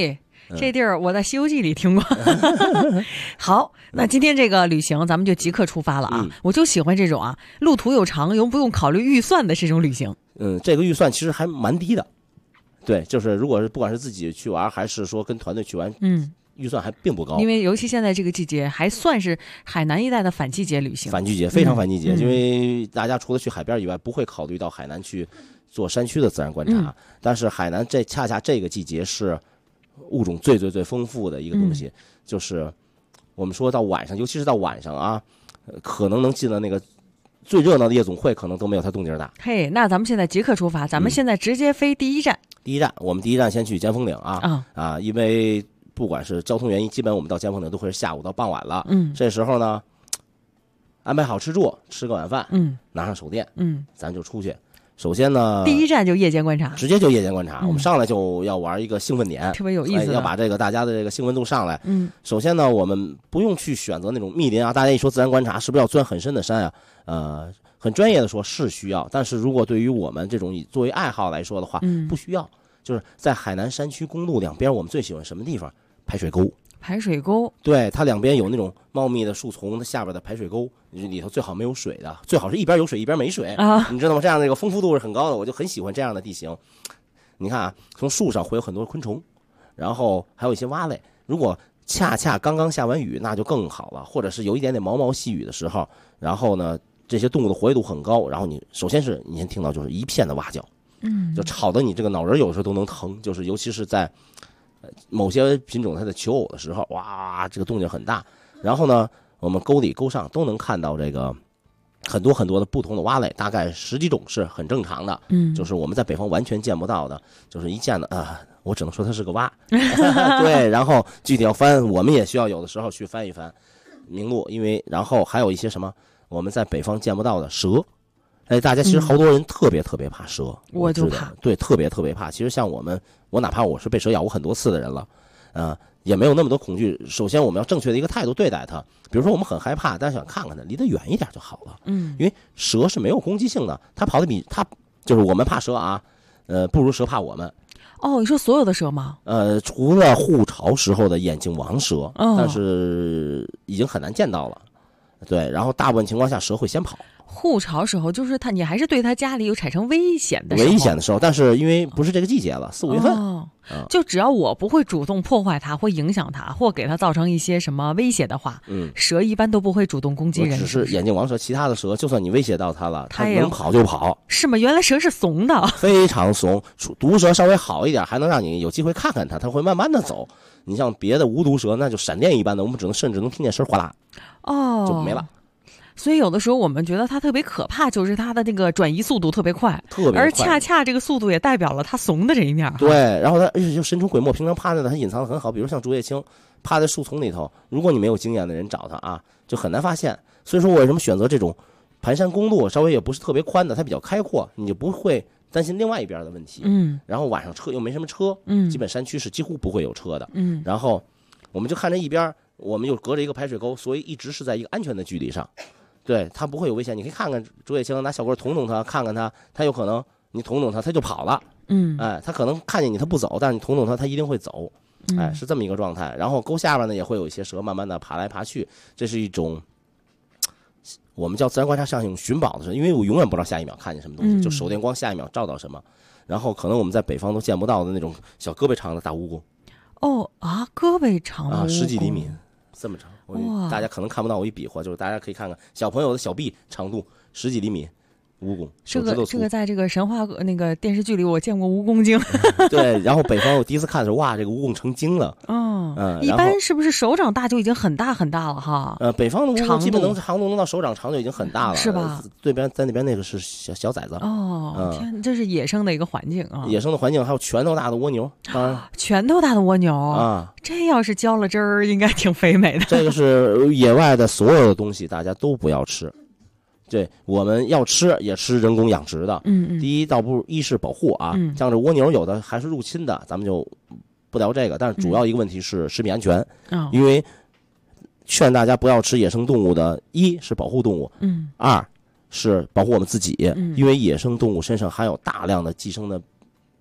这地儿我在《西游记》里听过。好，那今天这个旅行咱们就即刻出发了啊！我就喜欢这种啊，路途又长又不用考虑预算的这种旅行。 这个预算其实还蛮低的。对，就是如果是不管是自己去玩，还是说跟团队去玩，预算还并不高。 因为尤其现在这个季节，还算是海南一带的反季节旅行。 反季节，非常反季节，因为大家除了去海边以外，不会考虑到海南去做山区的自然观察。但是海南恰恰这个季节是物种最丰富的一个东西，就是我们说到晚上，尤其是到晚上啊，可能能进了那个最热闹的夜总会，可能都没有它动静大。 嘿，那咱们现在即刻出发，咱们现在直接飞第一站。 我们第一站先去尖峰岭啊，因为不管是交通原因，基本我们到尖峰岭都会是下午到傍晚了。这时候呢，安排好吃住，吃个晚饭，拿上手电，咱就出去。首先呢， 第一站就夜间观察， 直接就夜间观察。我们上来就要玩一个兴奋点， 特别有意思， 要把这个大家的这个兴奋度上来。首先呢，我们不用去选择那种密林啊。大家一说自然观察，是不是要钻很深的山啊？很专业的说是需要，但是如果对于我们这种作为爱好来说的话，不需要。就是在海南山区公路两边，我们最喜欢什么地方？排水沟。 排水沟， 对，它两边有那种茂密的树丛，它下边的排水沟，里头最好没有水的，最好是一边有水一边没水啊，你知道吗？这样的一个丰富度是很高的，我就很喜欢这样的地形。你看啊，从树上会有很多昆虫，然后还有一些蛙类。如果恰恰刚刚下完雨，那就更好了，或者是有一点点毛毛细雨的时候，然后呢，这些动物的活跃度很高，然后首先是你先听到就是一片的蛙叫，就吵得你这个脑仁有时候都能疼，就是尤其是在某些品种它在求偶的时候，哇，这个动静很大。然后呢，我们沟里沟上都能看到这个很多很多的不同的蛙类，大概10几种是很正常的。就是我们在北方完全见不到的，就是一见的我只能说它是个蛙。对，然后具体要翻，我们也需要有的时候去翻一翻名录，因为然后还有一些什么我们在北方见不到的蛇。大家其实好多人特别怕蛇， 我就怕， 对，特别怕。其实像我哪怕我是被蛇咬过很多次的人了，也没有那么多恐惧。首先我们要正确的一个态度对待它，比如说我们很害怕，但是想看看它，离得远一点就好了。因为蛇是没有攻击性的，它跑得比它就是我们怕蛇啊，不如蛇怕我们。 哦，你说所有的蛇吗？ 除了护巢时候的眼镜王蛇，但是已经很难见到了。对，然后大部分情况下蛇会先跑。 护巢时候就是你还是对他家里有产生危险的时候，但是因为不是这个季节了，4、5月份， 就只要我不会主动破坏它或影响它或给它造成一些什么威胁的话，蛇一般都都不会主动攻击人。 只是眼镜王蛇，其他的蛇就算你威胁到它了，它能跑就跑。 是吗？原来蛇是怂的， 非常怂。毒蛇稍微好一点，还能让你有机会看看它，它会慢慢的走。你像别的无毒蛇，那就闪电一般的，我们甚至能听见声哗啦，就没了。 所以有的时候我们觉得它特别可怕，就是它的那个转移速度特别快，而恰恰这个速度也代表了它怂的这一面。 对，然后它而且就神出鬼没，平常趴在那它隐藏的很好，比如像竹叶青趴在树丛里头，如果你没有经验的人找它啊，就很难发现。所以说我为什么选择这种盘山公路，稍微也不是特别宽的，它比较开阔，你就不会担心另外一边的问题。然后晚上车又没什么车，基本山区是几乎不会有车的。然后我们就看着一边，我们又隔着一个排水沟，所以一直是在一个安全的距离上。对，它不会有危险，你可以看看竹叶青，拿小棍捅捅它，看看它，它有可能你捅捅它，它就跑了。它可能看见你它不走，但是你捅捅它，它一定会走。是这么一个状态。然后沟下边呢也会有一些蛇慢慢的爬来爬去，这是一种我们叫自然观察上一种寻宝的时候，因为我永远不知道下一秒看见什么东西，就手电光下一秒照到什么。然后可能我们在北方都见不到的那种小胳膊长的大蜈蚣。 胳膊长的 10几厘米。这么长，大家可能看不到我一比划，就是大家可以看看小朋友的小臂长度10几厘米，蜈蚣。 这个在这个神话那个电视剧里我见过蜈蚣精。 对，然后北方我第一次看的时候，哇，这个蜈蚣成精了。 一般是不是手掌大就已经很大很大了哈？ 北方的蜈蚣基本长度能到手掌长就已经很大了， 是吧？ 对边在那边那个是小崽子。 天，这是野生的一个环境啊！ 野生的环境还有拳头大的蜗牛，当然拳头大的蜗牛啊，这要是浇了汁儿，应该挺肥美的。 这个是野外的所有的东西，大家都不要吃。对，我们要吃也吃人工养殖的。第一倒不一是保护啊，像这蜗牛有的还是入侵的，咱们就不聊这个。但是主要一个问题是食品安全，因为劝大家不要吃野生动物的，一是保护动物，二是保护我们自己，因为野生动物身上含有大量的寄生的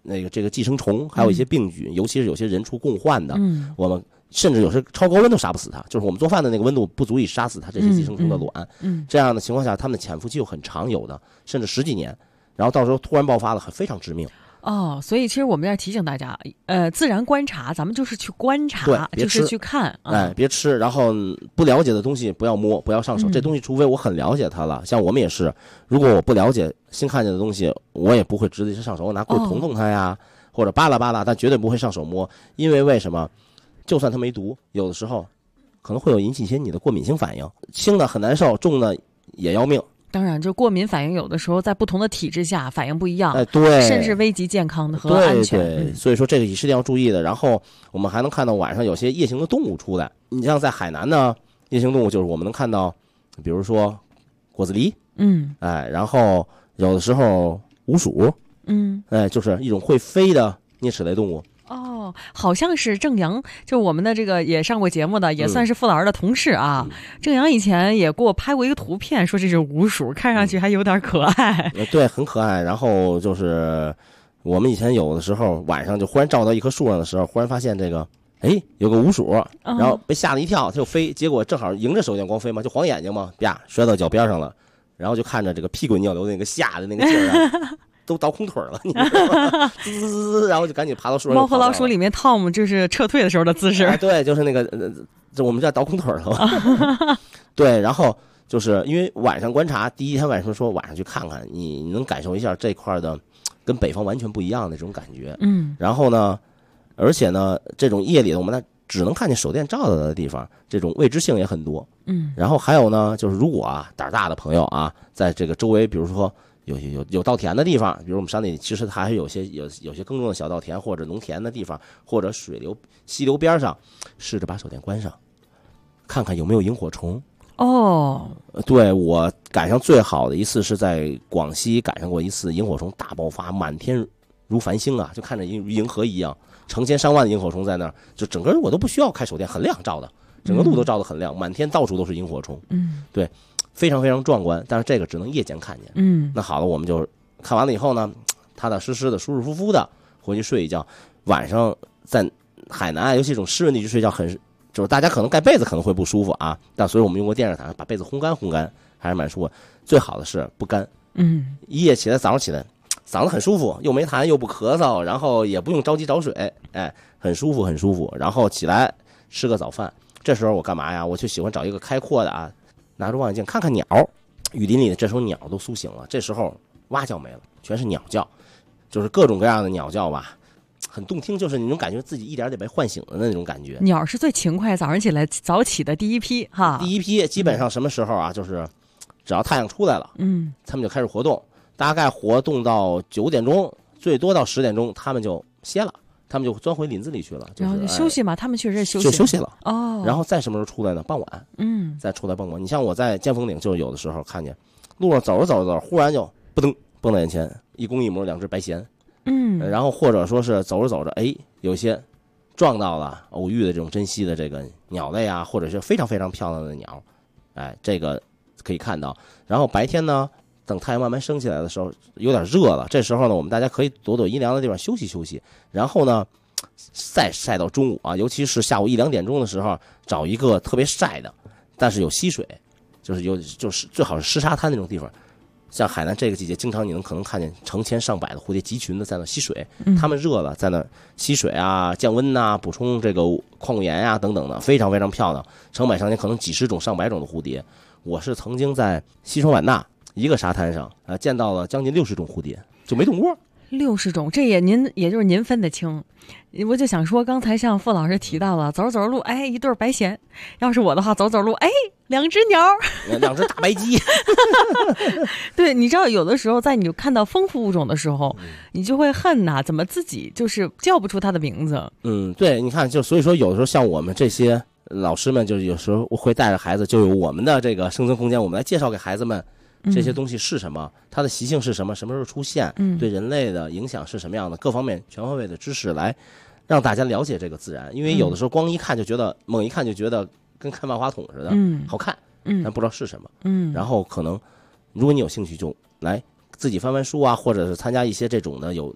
这个寄生虫，还有一些病菌，尤其是有些人畜共患的，我们甚至有时超高温都杀不死它，就是我们做饭的那个温度不足以杀死它这些寄生虫的卵。这样的情况下，它们的潜伏期又很长，有的甚至10几年，然后到时候突然爆发了，非常致命。 哦，所以其实我们要提醒大家，自然观察，咱们就是去观察， 对， 就是去看， 别吃，然后不了解的东西不要摸，不要上手。这东西除非我很了解它了，像我们也是，如果我不了解新看见的东西，我也不会直接上手，我拿棍捅捅它呀，或者扒拉扒拉，但绝对不会上手摸，因为为什么？就算它没毒，有的时候可能会有引起一些你的过敏性反应，轻的很难受，重的也要命。 当然，就过敏反应有的时候在不同的体质下反应不一样， 对， 甚至危及健康和安全。 对，所以说这个也是一定要注意的。然后我们还能看到晚上有些夜行的动物出来。你像在海南呢，夜行动物就是我们能看到，比如说果子狸，然后有的时候鼯鼠，就是一种会飞的啮齿类动物。 哦，好像是郑阳，就我们的这个也上过节目的，也算是傅老师的同事啊。郑阳以前也给我拍过一个图片，说这是鼯鼠，看上去还有点可爱。 对，很可爱。然后就是我们以前有的时候晚上就忽然照到一棵树上的时候，忽然发现这个，有个鼯鼠，然后被吓了一跳，它就飞，结果正好迎着手电光飞嘛，就晃眼睛嘛，啪摔到脚边上了，然后就看着这个屁滚尿流的那个吓的那个劲儿都倒空腿了，你知道吗？滋，然后就赶紧爬到树上。 猫和老鼠里面 Tom 就是撤退的时候的姿势。 对，就是那个这我们叫倒空腿了。对，然后就是因为晚上观察，第一天晚上说晚上去看看，你能感受一下这块的跟北方完全不一样的这种感觉。然后呢，而且呢，这种夜里的我们只能看见手电照到的地方，这种未知性也很多。然后还有呢，就是如果胆大的朋友啊，在这个周围，比如说有稻田的地方，比如我们山里其实它还有些耕种的小稻田或者农田的地方，或者水流溪流边上，试着把手电关上，看看有没有萤火虫。对，我赶上最好的一次是在广西赶上过一次萤火虫大爆发，满天如繁星啊，就看着银河一样，成千上万的萤火虫在那儿，就整个我都不需要开手电，很亮照的，整个路都照得很亮，满天到处都是萤火虫。对。非常非常壮观，但是这个只能夜间看见。那好了，我们就看完了以后呢，踏踏实实的、舒舒服服的回去睡一觉。晚上在海南，尤其这种湿润地区睡觉就是大家可能盖被子可能会不舒服啊，但所以我们用过电热毯把被子烘干，还是蛮舒服。最好的是不干。一夜起来，早上起来，嗓子很舒服，又没痰又不咳嗽，然后也不用着急找水，很舒服很舒服。然后起来吃个早饭，这时候我干嘛呀？我就喜欢找一个开阔的啊。拿着望远镜看看鸟，雨林里的这时候鸟都苏醒了，这时候蛙叫没了，全是鸟叫，就是各种各样的鸟叫吧，很动听，就是你能感觉自己一点点被唤醒的那种感觉。 鸟是最勤快，早上起来早起的第一批哈。 第一批基本上什么时候啊？就是只要太阳出来了，他们就开始活动，大概活动到9点钟，最多到10点钟，他们就歇了。他们就钻回林子里去了， 然后就休息嘛，他们确实休息， 就休息了。然后再什么时候出来呢？傍晚，再出来傍晚。你像我在尖峰岭，就有的时候看见路上走着，忽然就扑噔蹦到眼前，一公一母2只白鹇，然后或者说是走着，有些撞到了偶遇的这种珍稀的这个鸟类啊，或者是非常非常漂亮的鸟，这个可以看到。然后白天呢，等太阳慢慢升起来的时候，有点热了，这时候呢，我们大家可以躲阴凉的地方休息休息，然后呢，再晒到中午啊，尤其是下午1、2点钟的时候，找一个特别晒的，但是有溪水，就是最好是湿沙滩那种地方。像海南这个季节，经常你可能看见成千上百的蝴蝶集群的在那吸水，它们热了在那吸水啊、降温啊、补充这个矿物盐啊等等的，非常非常漂亮。成百上千，可能几十种、上百种的蝴蝶。我是曾经在西双版纳一个沙滩上见到了将近60种蝴蝶，就没动过。 60种，这也就是您分得清。我就想说，刚才像傅老师提到了，走路，一对白鹇；要是我的话，走路，2只鸟 ，2只大白鸡。 对，你知道，有的时候在你看到丰富物种的时候，你就会恨呐，怎么自己就是叫不出它的名字？ 对，你看，就所以说，有的时候像我们这些老师们，就有时候会带着孩子，就有我们的这个生存空间，我们来介绍给孩子们。这些东西是什么？它的习性是什么？什么时候出现？对人类的影响是什么样的？各方面全方位的知识来让大家了解这个自然。因为有的时候光一看就觉得，猛一看就觉得跟看万花筒似的，好看，但不知道是什么。然后可能如果你有兴趣，就来自己翻书啊，或者是参加一些这种的有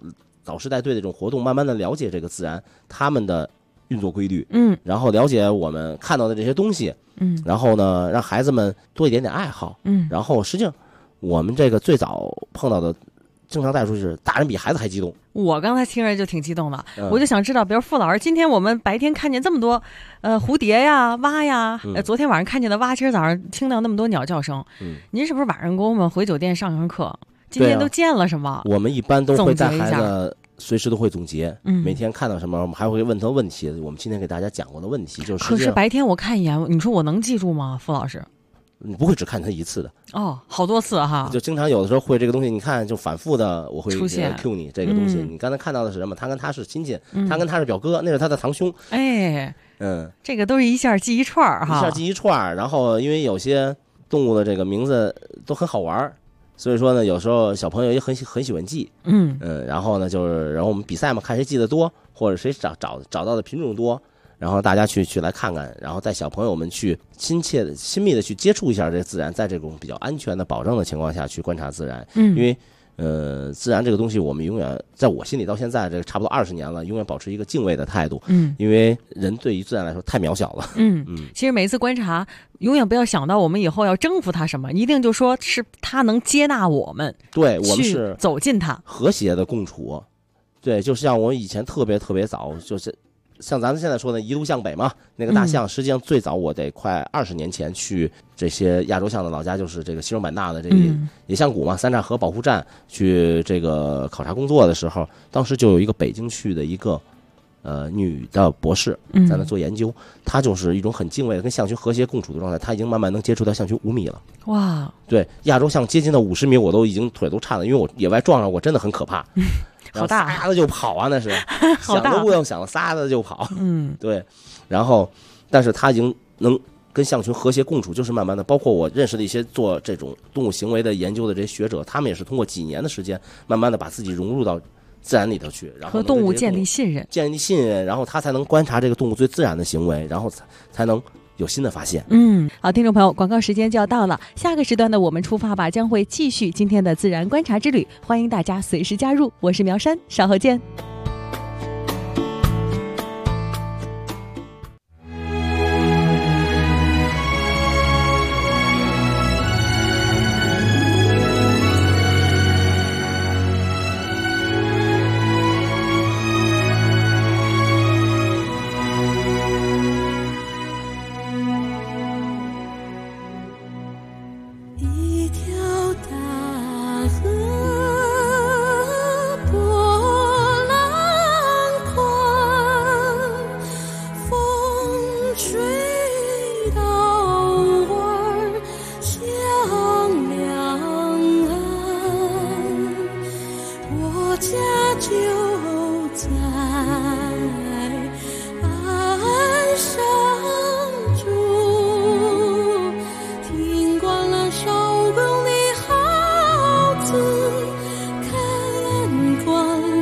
导师带队的这种活动，慢慢的了解这个自然他们的运作规律，然后了解我们看到的这些东西，然后呢，让孩子们多一点点爱好，然后实际上我们这个最早碰到的经常带出去是大人比孩子还激动。 我刚才听着就挺激动的，我就想知道，比如傅老师，今天我们白天看见这么多蝴蝶呀、蛙呀，昨天晚上看见的蛙，今儿早上听到那么多鸟叫声，您是不是晚上给我们回酒店上课？今天都见了什么？ 我们一般都会带孩子随时都会总结，每天看到什么，我们还会问他问题。我们今天给大家讲过的问题，就是可是白天我看一眼，你说我能记住吗，傅老师？ 你不会只看他一次的哦，好多次哈， 就经常有的时候会这个东西，你看就反复的，我会出现 Q 你这个东西。你刚才看到的是什么？他跟他是亲戚，他跟他是表哥，那是他的堂兄。 哎，这个都是一下记一串哈， 一下记一串。然后因为有些动物的这个名字都很好玩，所以说呢，有时候小朋友也很喜欢记。然后呢，然后我们比赛嘛，看谁记得多，或者谁找到的品种多。然后大家去来看看，然后带小朋友们去亲密的去接触一下这个自然，在这种比较安全的保证的情况下去观察自然。因为自然这个东西我们永远在我心里到现在这个差不多20年了，永远保持一个敬畏的态度。因为人对于自然来说太渺小了。 其实每一次观察，永远不要想到我们以后要征服它什么，一定就说是它能接纳我们， 对我们是走进它， 和谐的共处。对，就像我以前特别早就是像咱们现在说的一路向北嘛，那个大象，实际上最早我得快20年前去这些亚洲象的老家，就是这个西双版纳的这个野象谷嘛，三岔河保护站去这个考察工作的时候，当时就有一个北京去的一个女的博士在那做研究，她就是一种很敬畏的跟象群和谐共处的状态，她已经慢慢能接触到象群5米了。 哇！ 对，亚洲象接近到50米，我都已经腿都颤了，因为我野外撞上我真的很可怕。 好大， 撒的就跑啊，那是好大， 想都不用想了，撒的就跑。对。然后，但是他已经能跟象群和谐共处，就是慢慢的，包括我认识的一些做这种动物行为的研究的这些学者，他们也是通过几年的时间，慢慢的把自己融入到自然里头去，然后和动物建立信任， 然后他才能观察这个动物最自然的行为，然后才能有新的发现。 好，听众朋友，广告时间就要到了，下个时段的我们出发吧将会继续今天的自然观察之旅，欢迎大家随时加入，我是苗山，稍后见。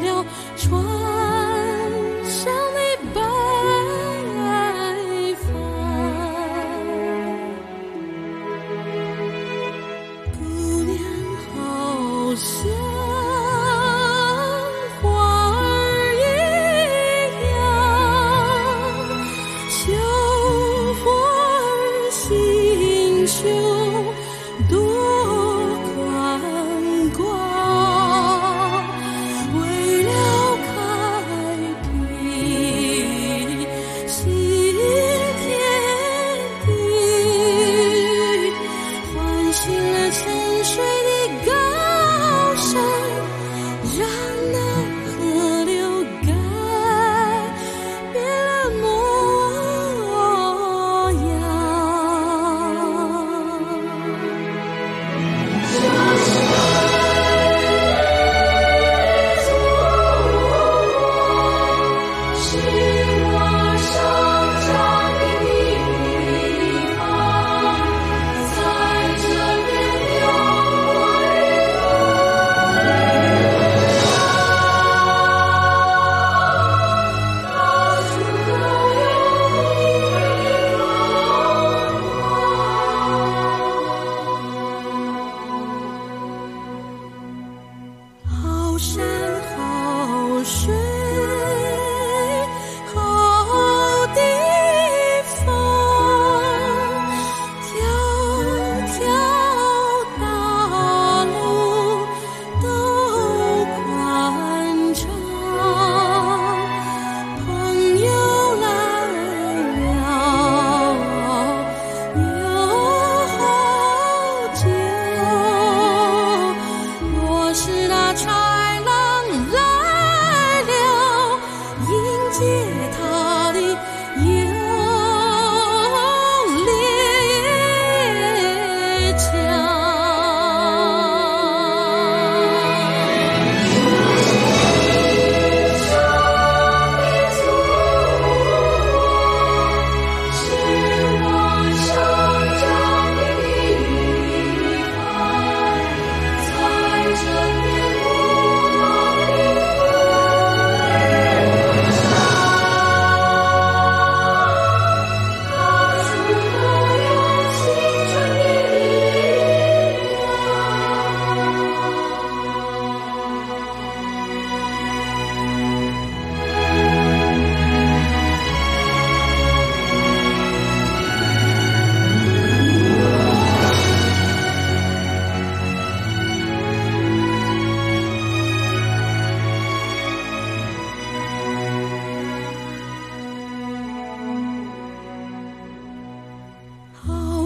向你拜访。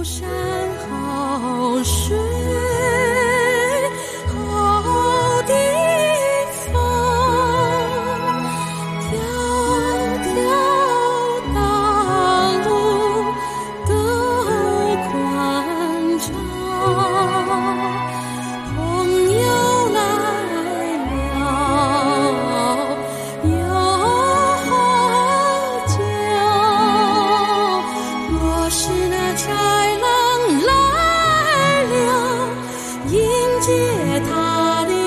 好山好水好地方，条条大路都宽敞，朋友来了有好酒，若是那豺狼来了，迎接他的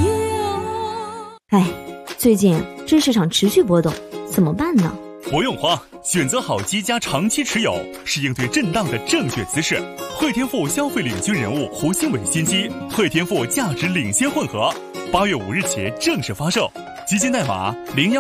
哎，最近知识场持续波动，怎么办呢？ 不用慌，选择好机加长期持有是应对震荡的正确姿势。汇添富消费领军人物胡兴伟新机汇添富价值领先混合，8月5日起正式发售，基金代码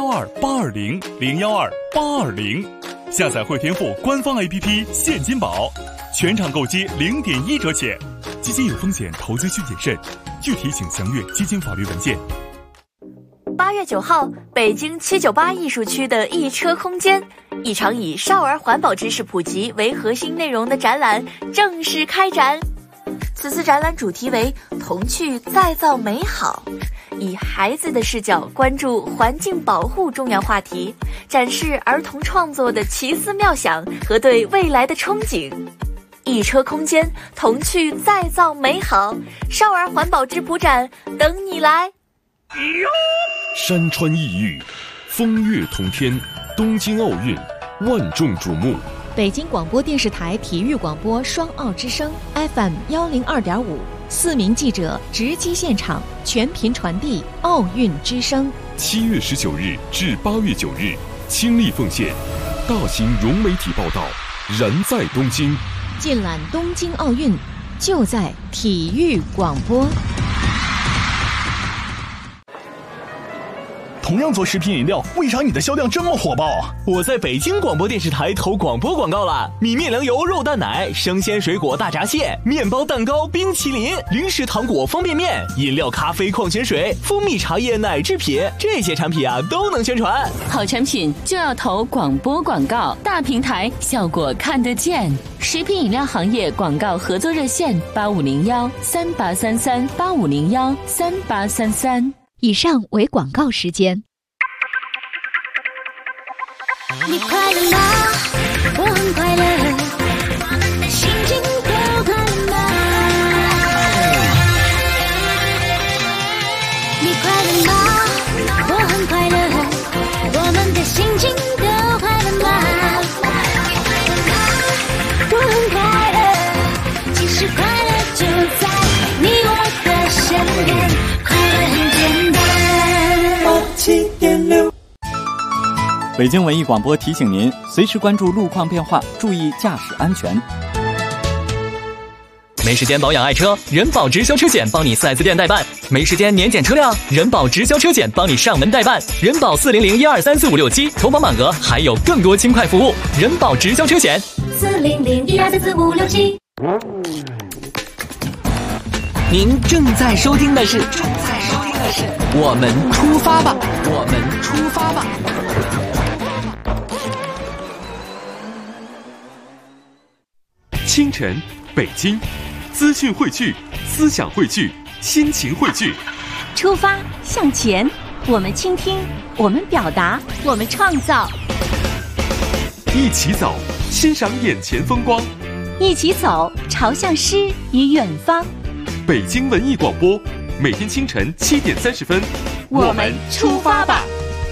012820012820，下载汇添富官方 APP 现金宝，全场购机0.1折起。基金有风险，投资需谨慎，具体请详阅基金法律文件。 8月9号，北京798艺术区的一车空间，一场以少儿环保知识普及为核心内容的展览正式开展。此次展览主题为童趣再造美好，以孩子的视角关注环境保护重要话题，展示儿童创作的奇思妙想和对未来的憧憬。一车空间，童趣再造美好，少儿环保质朴展等你来。 山川异域，风月同天，东京奥运万众瞩目。 北京广播电视台体育广播双奥之声 FM 102.5，四名记者直击现场，全频传递奥运之声。 7月19日至8月9日，倾力奉献，大型融媒体报道，燃在东京。 尽览东京奥运，就在体育广播。 同样做食品饮料，为啥你的销量这么火爆？我在北京广播电视台投广播广告了，米面粮油肉蛋奶、生鲜水果大闸蟹、面包蛋糕、冰淇淋、零食糖果方便面、饮料咖啡矿泉水、蜂蜜茶叶奶制品，这些产品啊都能宣传。 好产品就要投广播广告，大平台效果看得见。食品饮料行业广告合作热线8501383385013833。 以上为广告时间。 你快乐吗？我很快乐，心情都快乐吗？你快乐吗？我很快乐，我们的心情都快乐吗？我很快乐，其实快乐就在你我的身边，快乐很简单。87.6 北京文艺广播提醒您，随时关注路况变化，注意驾驶安全。 没时间保养爱车，人保直销车险帮你4S店代办；没时间年检车辆，人保直销车险帮你上门代办。人保400-1234567，投保满额还有更多轻快服务。人保直销车险 400-1234567。 您正在收听的是我们出发吧，我们出发吧。 清晨，北京，资讯汇聚，思想汇聚，心情汇聚。 出发向前，我们倾听，我们表达，我们创造。 一起走，欣赏眼前风光。 一起走，朝向诗与远方。 北京文艺广播，每天清晨7点30分， 我们出发吧。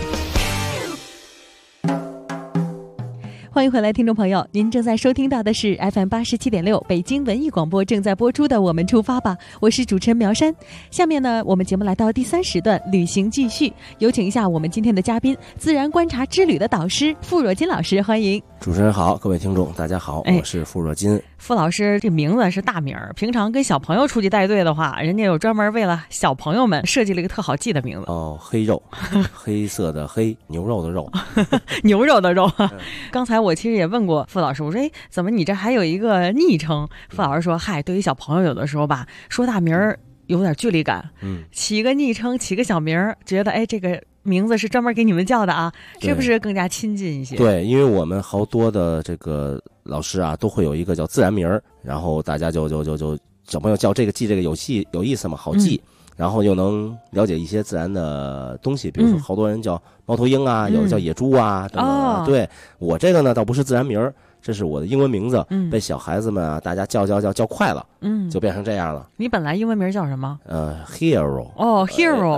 欢迎回来，听众朋友，您正在收听到的是 FM 87.6北京文艺广播正在播出的《我们出发吧》，我是主持人苗山。下面呢，我们节目来到第3时段，旅行继续，有请一下我们今天的嘉宾，自然观察之旅的导师傅若金老师，欢迎。 主持人好，各位听众大家好，我是傅若金。 傅老师这名字是大名，平常跟小朋友出去带队的话，人家有专门为了小朋友们设计了一个特好记的名字。 哦，黑肉，黑色的黑，牛肉的肉， 牛肉的肉。刚才我其实也问过傅老师，我说怎么你这还有一个昵称？傅老师说，嗨，对于小朋友有的时候吧，说大名有点距离感，起一个昵称，起个小名，觉得这个名字是专门给你们叫的啊，是不是更加亲近一些？ 对，因为我们好多的这个老师啊都会有一个叫自然名儿，然后大家就小朋友叫这个记这个有意思嘛，好记。然后又能了解一些自然的东西，比如说好多人叫猫头鹰啊，有的叫野猪啊等等的。对，我这个呢倒不是自然名儿，这是我的英文名字，被小孩子们啊大家叫快了，就变成这样了。 你本来英文名叫什么 ？Hero。 哦 ，Hero。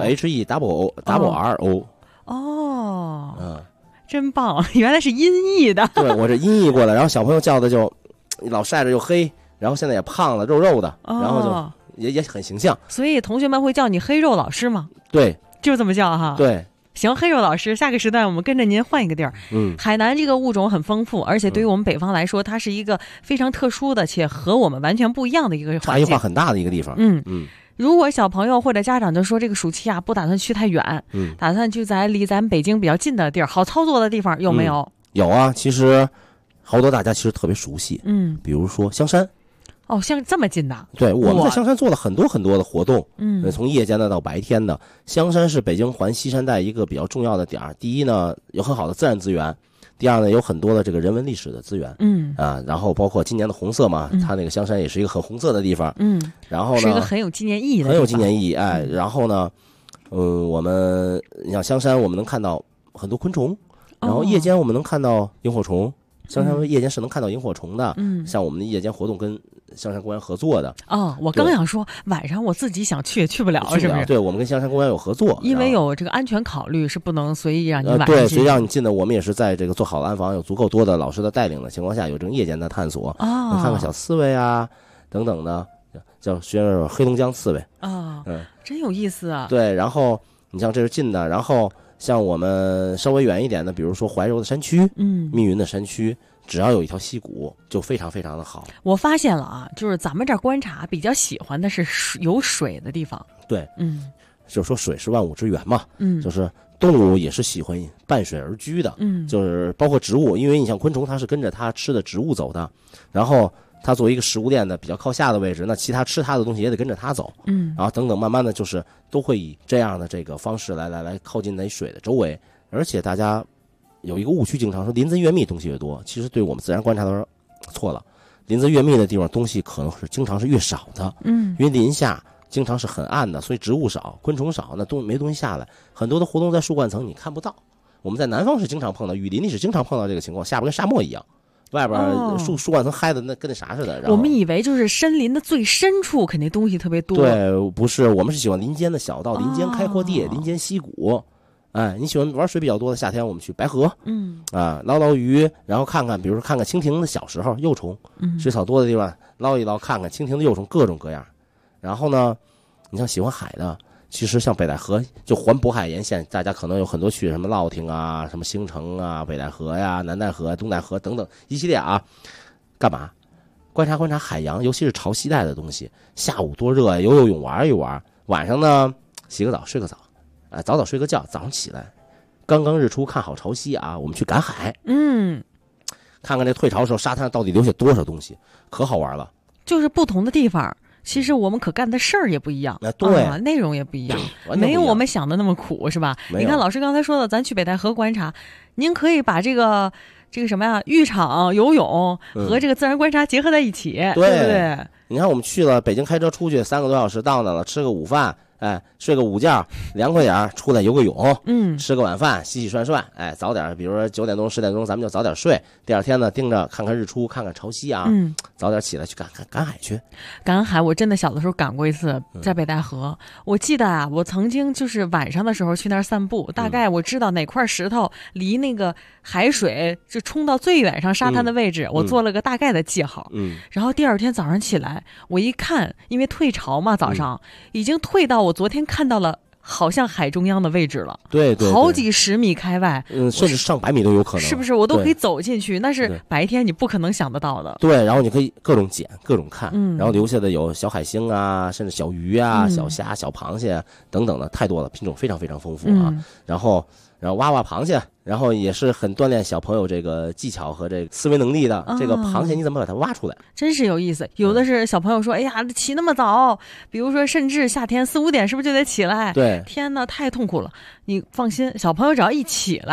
HERO。 哦。真棒，原来是音译的。 对，我这音译过来，然后小朋友叫的就老晒着又黑，然后现在也胖了，肉肉的，然后就。也很形象， 所以同学们会叫你黑肉老师吗？ 对， 就这么叫哈。 对， 行，黑肉老师，下个时段我们跟着您换一个地儿。海南这个物种很丰富，而且对于我们北方来说，它是一个非常特殊的，且和我们完全不一样的一个环境， 差异化很大的一个地方。 如果小朋友或者家长就说这个暑期啊不打算去太远，打算就在离咱北京比较近的地儿，好操作的地方有没有？ 有啊，其实好多大家其实特别熟悉，比如说香山。 哦，像这么近的？ 对，我们在香山做了很多的活动，从夜间的到白天的。香山是北京环西山带一个比较重要的点儿。第一呢，有很好的自然资源；第二呢，有很多的这个人文历史的资源。然后包括今年的红色嘛，它那个香山也是一个很红色的地方。然后呢， 是一个很有纪念意义的地方。 很有纪念意义，哎。然后呢，你像香山，我们能看到很多昆虫，然后夜间我们能看到萤火虫。香山夜间是能看到萤火虫的，像我们的夜间活动跟香山公园合作的。 我刚想说晚上我自己想去不了，是不是？ 对，我们跟香山公园有合作， 因为有这个安全考虑，是不能随意让你晚上进。 对，随意让你进的，我们也是在这个做好了安防，有足够多的老师的带领的情况下，有这种夜间的探索，看看小刺猬啊等等的，叫学黑龙江刺猬真有意思啊。 对，然后你像这是近的，然后。像我们稍微远一点的，比如说怀柔的山区，密云的山区，只要有一条溪谷，就非常非常的好。 我发现了啊，就是咱们这儿观察比较喜欢的是有水的地方。 对，就是说水是万物之源嘛，就是动物也是喜欢伴水而居的，就是包括植物，因为你像昆虫，它是跟着它吃的植物走的，然后。它作为一个食物链的比较靠下的位置，那其他吃它的东西也得跟着它走，然后等等，慢慢的就是都会以这样的这个方式来靠近在水的周围，而且大家有一个误区，经常说林森越密东西越多，其实对我们自然观察的时候错了，林森越密的地方东西可能是经常是越少的，因为林下经常是很暗的，所以植物少，昆虫少，那没东西下来，很多的活动在树冠层你看不到。我们在南方是经常碰到，雨林里是经常碰到这个情况，下边跟沙漠一样。外边树冠层嗨的跟那啥似的。 我们以为就是森林的最深处肯定东西特别多。 对，不是，我们是喜欢林间的小道、林间开阔地、林间溪谷。哎，你喜欢玩水比较多的，夏天我们去白河，捞鱼，然后看看，比如说看看蜻蜓的小时候幼虫，水草多的地方捞一捞，看看蜻蜓的幼虫各种各样。然后呢，你像喜欢海的。其实像北戴河就环渤海沿线，大家可能有很多去什么乐亭啊、什么兴城啊、北戴河呀、南戴河、东戴河等等一系列啊，干嘛？观察海洋，尤其是潮汐带的东西。下午多热呀，游泳玩一玩。晚上呢，洗个澡睡个澡，早早睡个觉。早上起来，刚刚日出看好潮汐啊，我们去赶海。看看这退潮的时候沙滩上到底留下多少东西，可好玩了。 就是不同的地方。其实我们可干的事儿也不一样， 对， 内容也不一样，没有我们想的那么苦，是吧？你看老师刚才说的，咱去北戴河观察，您可以把这个什么呀，浴场、游泳和这个自然观察结合在一起，对不对？ 你看我们去了北京，开车出去3个多小时到那了，吃个午饭。睡个午觉，凉快点，出来游个泳，吃个晚饭，洗洗涮涮，早点，比如说9点钟、10点钟，咱们就早点睡。第二天呢，盯着看看日出，看看潮汐啊，早点起来去赶海去。 赶海，我真的小的时候赶过一次，在北戴河。我记得啊，我曾经就是晚上的时候去那儿散步，大概我知道哪块石头离那个海水就冲到最远上沙滩的位置，我做了个大概的记号。然后第二天早上起来，我一看，因为退潮嘛，早上已经退到我昨天看到了好像海中央的位置了， 对， 好几十米开外， 甚至上100米都有可能， 是不是？我都可以走进去，那是白天你不可能想得到的。 对，然后你可以各种捡、各种看，然后留下的有小海星啊，甚至小鱼啊、小虾、小螃蟹等等的，太多了，品种非常非常丰富啊。然后挖螃蟹，然后也是很锻炼小朋友这个技巧和这个思维能力的。这个螃蟹你怎么把它挖出来？ 真是有意思。有的是小朋友说：“哎呀，起那么早，比如说甚至夏天4、5点是不是就得起来？” 对， 天哪，太痛苦了。你放心，小朋友只要一起来，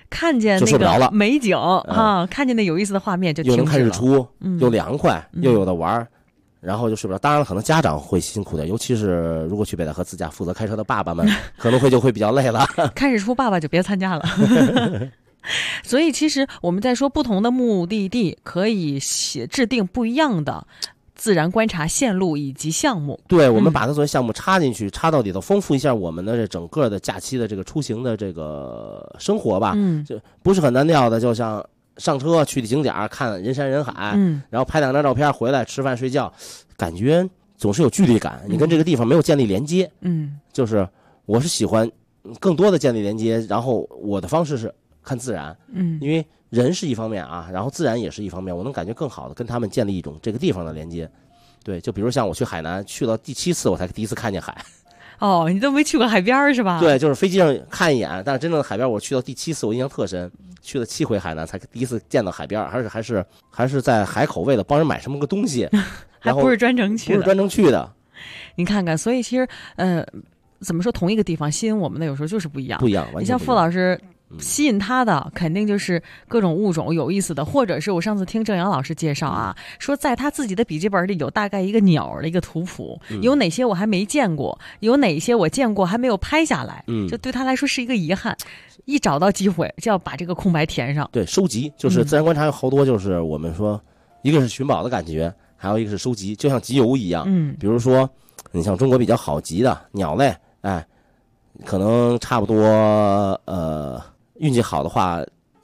看见那个美景啊，看见那有意思的画面就又能看日出，又凉快，又有的玩。然后就睡不着，当然了，可能家长会辛苦点，尤其是如果去北戴河自驾负责开车的爸爸们，可能就会比较累了。 看日出，爸爸就别参加了。所以其实我们在说不同的目的地可以制定不一样的自然观察线路以及项目。 对，我们把它作为项目插进去，插到里头，丰富一下我们的这整个的假期的这个出行的这个生活吧。就不是很单调的，就像上车去的景点看人山人海，然后拍2张照片回来吃饭睡觉，感觉总是有距离感，你跟这个地方没有建立连接。就是我是喜欢更多的建立连接，然后我的方式是看自然，因为人是一方面啊，然后自然也是一方面，我能感觉更好的跟他们建立一种这个地方的连接。对，就比如像我去海南，去了第7次我才第一次看见海。 哦，你都没去过海边是吧？ 对，就是飞机上看一眼，但是真正的海边我去到第7次，我印象特深。去了7回海南，才第一次见到海边，还是在海口为了帮人买什么个东西， 还不是专程去的， 不是专程去的。 你看看，所以其实怎么说，同一个地方吸引我们的有时候就是不一样， 不一样。 你像傅老师。吸引他的肯定就是各种物种有意思的，或者是我上次听郑阳老师介绍啊，说在他自己的笔记本里有大概一个鸟的一个图谱，有哪些我还没见过，有哪些我见过还没有拍下来，就对他来说是一个遗憾。一找到机会就要把这个空白填上。 对，收集就是自然观察有好多，就是我们说一个是寻宝的感觉，还有一个是收集，就像集邮一样。比如说你像中国比较好集的鸟类，可能差不多运气好的话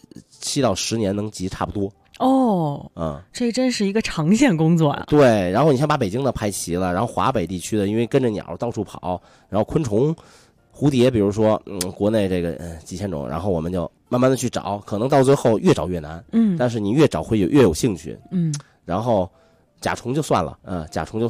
，7到10年能集差不多。这真是一个长线工作啊。对，然后你像把北京的拍齐了，然后华北地区的，因为跟着鸟到处跑，然后昆虫、蝴蝶，比如说国内这个几千种，然后我们就慢慢的去找，可能到最后越找越难。但是你越找会越有兴趣。然后甲虫就算了，甲虫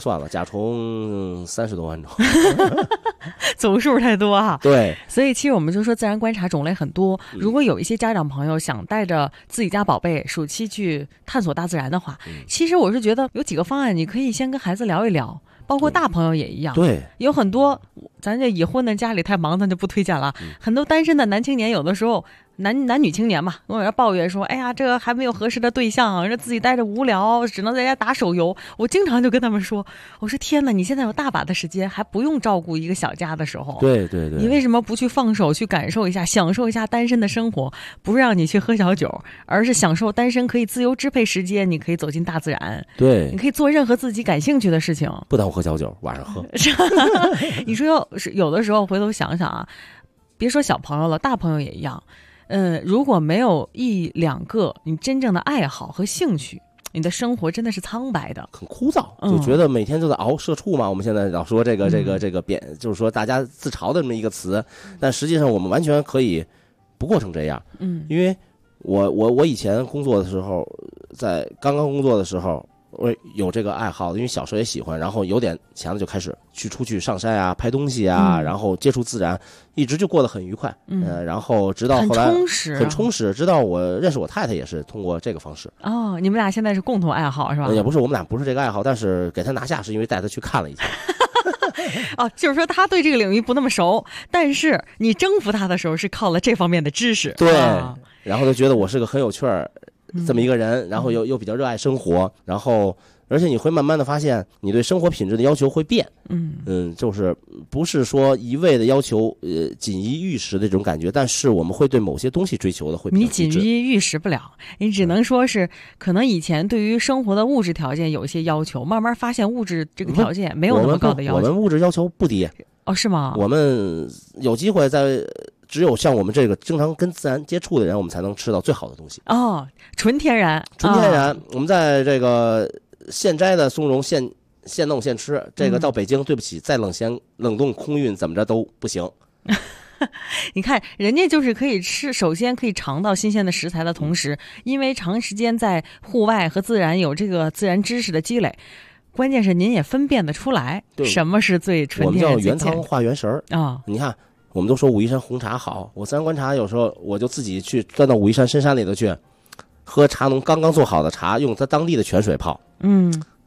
30多万种。 总数太多哈。 对， 所以其实我们就说自然观察种类很多。如果有一些家长朋友想带着自己家宝贝暑期去探索大自然的话，其实我是觉得有几个方案，你可以先跟孩子聊一聊，包括大朋友也一样。 对， 有很多咱这已婚的家里太忙，咱就不推荐了。很多单身的男青年，有的时候男女青年嘛，跟我这抱怨说，哎呀，这个还没有合适的对象，这自己待着无聊，只能在家打手游。我经常就跟他们说，我说天哪，你现在有大把的时间，还不用照顾一个小家的时候。 对对对， 你为什么不去放手，去感受一下，享受一下单身的生活？不是让你去喝小酒，而是享受单身可以自由支配时间，你可以走进大自然。 对， 你可以做任何自己感兴趣的事情。 不耽误喝小酒，晚上喝。 你说有的时候回头想想啊，别说小朋友了，大朋友也一样。如果没有1-2个你真正的爱好和兴趣，你的生活真的是苍白的， 很枯燥，就觉得每天都在熬社畜嘛。我们现在老说这个就是说大家自嘲的这么一个词，但实际上我们完全可以不过成这样。因为我以前工作的时候，在刚刚工作的时候，我有这个爱好，因为小时候也喜欢，然后有点钱了就开始出去上山啊，拍东西啊，然后接触自然，一直就过得很愉快。然后直到后来很充实，直到我认识我太太也是通过这个方式。 哦，你们俩现在是共同爱好是吧？ 也不是，我们俩不是这个爱好，但是给他拿下是因为带他去看了一下。 就是说他对这个领域不那么熟，但是你征服他的时候是靠了这方面的知识。 对，然后就觉得我是个很有趣儿这么一个人，然后又比较热爱生活，然后而且你会慢慢的发现你对生活品质的要求会变。就是不是说一味的要求锦衣玉食的这种感觉，但是我们会对某些东西追求的会比较你锦衣玉食不了，你只能说是可能以前对于生活的物质条件有一些要求，慢慢发现物质这个条件没有那么高的要求。 我们物质要求不低。 是吗？ 我们有机会只有像我们这个经常跟自然接触的人，我们才能吃到最好的东西。 纯天然。 我们在这个现摘的松茸现弄现吃，这个到北京对不起，再冷冻空运怎么着都不行。 你看人家就是可以吃，首先可以尝到新鲜的食材的同时，因为长时间在户外和自然有这个自然知识的积累，关键是您也分辨得出来什么是最纯天然。 我们叫原汤化原食儿你看我们都说武夷山红茶好，我自然观察有时候我就自己去钻到武夷山深山里头去喝茶农刚刚做好的茶，用他当地的泉水泡。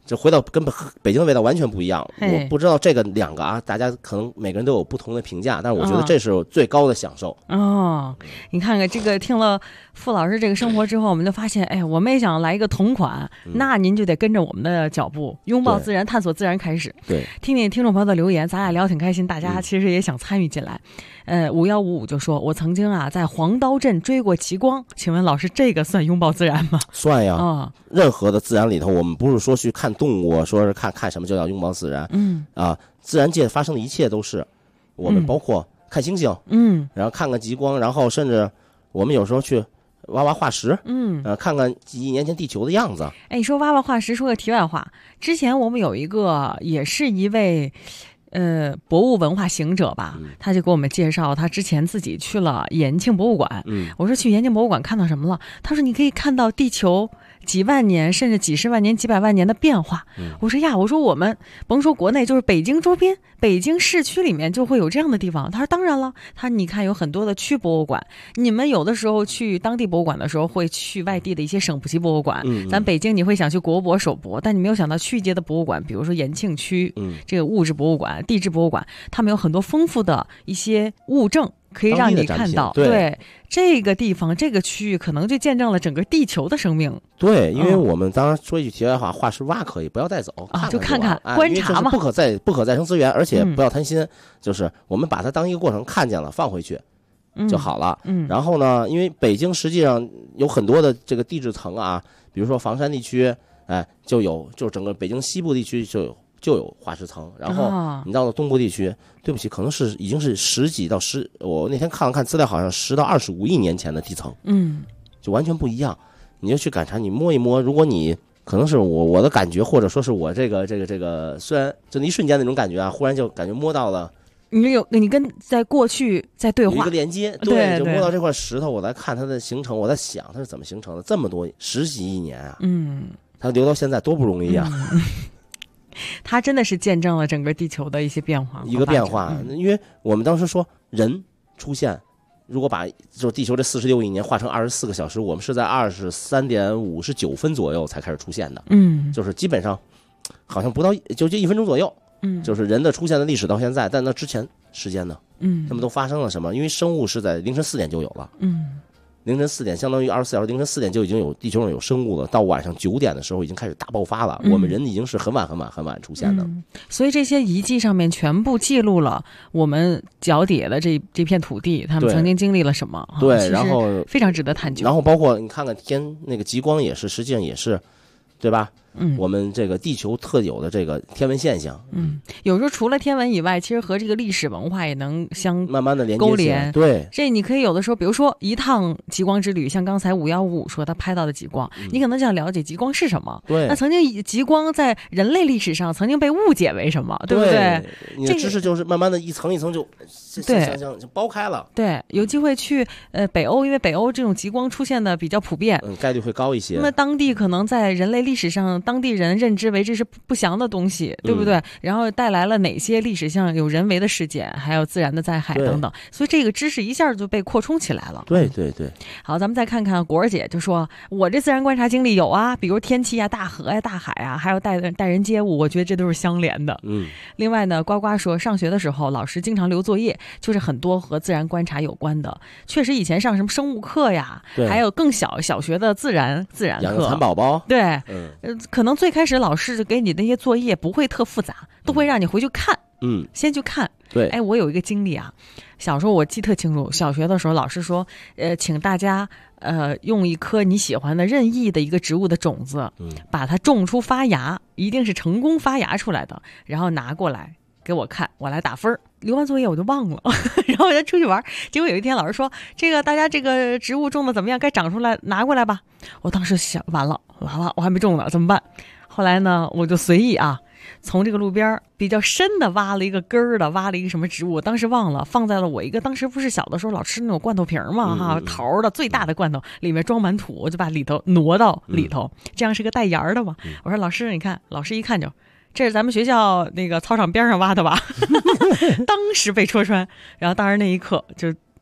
就回到跟北京的味道完全不一样。我不知道这个2个啊，大家可能每个人都有不同的评价，但是我觉得这是最高的享受。 你看看这个，听了傅老师这个生活之后，我们就发现，哎，我们也想来一个同款，那您就得跟着我们的脚步，拥抱自然，探索自然开始。 对， 听听听众朋友的留言，咱俩聊挺开心，大家其实也想参与进来。5155就说，我曾经啊在黄刀镇追过极光，请问老师，这个算拥抱自然吗？ 算呀，任何的自然里头，我们不是说去看动物，说是看什么就叫拥抱自然。自然界发生的一切都是，我们包括看星星，然后看看极光，然后甚至我们有时候去挖化石，看看几亿年前地球的样子。 哎，你说挖化石，说个题外话，之前我们有一个也是一位博物文化行者吧，他就给我们介绍他之前自己去了延庆博物馆。我说去延庆博物馆看到什么了？他说你可以看到地球几万年甚至几十万年几百万年的变化。我说呀，我说我们甭说国内，就是北京周边，北京市区里面就会有这样的地方。他说当然了，你看有很多的区博物馆，你们有的时候去当地博物馆的时候会去外地的一些省部级博物馆，咱北京你会想去国博首博，但你没有想到区级的博物馆，比如说延庆区这个物质博物馆、地质博物馆，他们有很多丰富的一些物证可以让你看到。对，这个地方这个区域可能就见证了整个地球的生命。 对，因为我们当然说一句题外话，化石挖可以，不要带走， 就看看观察嘛， 不可再生资源，而且不要贪心，就是我们把它当一个过程看见了放回去就好了。然后呢，因为北京实际上有很多的这个地质层啊，比如说房山地区，就整个北京西部地区就有化石层，然后你到了东部地区，对不起，可能已经是10几到10，我那天看了看资料，好像10到25亿年前的地层，就完全不一样。你就去感察，你摸一摸，如果你可能是我的感觉，或者说是我这个，虽然就那一瞬间那种感觉啊，忽然就感觉摸到了， 你跟在过去在对话， 有一个连接，对，就摸到这块石头，我在看它的形成，我在想它是怎么形成的，这么多10几亿年啊，它留到现在多不容易啊。 它真的是见证了整个地球的一些变化， 因为我们当时说人出现，如果把就地球这46亿年化成24个小时，我们是在23点59分左右才开始出现的，就是基本上好像不到就1分钟左右，就是人的出现的历史到现在，但那之前时间呢，他们都发生了什么？因为生物是在凌晨4点就有了，凌晨4点相当于24小时，凌晨4点就已经有地球上有生物了，到晚上9点的时候已经开始大爆发了。我们人已经是很晚出现的。 所以这些遗迹上面全部记录了我们脚底下的这片土地，他们曾经经历了什么？ 对，然后非常值得探究。 然后包括你看看天那个极光也是，实际上也是，对吧？我们这个地球特有的这个天文现象， 有时候除了天文以外，其实和这个历史文化也能慢慢的勾连。 对， 这你可以有的时候，比如说一趟极光之旅，像刚才5155说他拍到的极光，你可能想了解极光是什么。 对， 那曾经极光在人类历史上曾经被误解为什么，对不对？ 你的知识就是慢慢的一层一层就就剥开了。 对，有机会去北欧，因为北欧这种极光出现的比较普遍， 概率会高一些。 那么当地可能在人类历史上，当地人认知为这是不祥的东西，对不对？然后带来了哪些历史上有人为的事件，还有自然的灾害等等，所以这个知识一下就被扩充起来了。 对。 好，咱们再看看果儿姐就说，我这自然观察经历有啊，比如天气啊、大河呀、大海啊，还有待人接物，我觉得这都是相连的。另外呢，呱呱说，上学的时候老师经常留作业，就是很多和自然观察有关的。确实以前上什么生物课呀，还有更小学的自然课， 养蚕宝宝。 对，可能最开始老师给你的那些作业不会特复杂，都会让你回去看，先去看。 对， 哎，我有一个经历啊，小时候我记特清楚，小学的时候老师说，请大家用一颗你喜欢的任意的一个植物的种子，把它种出发芽，一定是成功发芽出来的，然后拿过来给我看，我来打分。留完作业我就忘了，然后我就出去玩。结果有一天老师说，这个大家这个植物种的怎么样？该长出来拿过来吧。我当时想，完了，我还没种呢，怎么办？后来呢，我就随意啊，从这个路边比较深的挖了一个根儿的，挖了一个什么植物，我当时忘了，放在了我一个当时不是小的时候老吃那种罐头瓶嘛，桃的最大的罐头，里面装满土，我就把里头挪到里头，这样是个带芽的嘛。我说老师你看，老师一看就，这是咱们学校那个操场边上挖的吧？当时被戳穿，然后当时那一刻就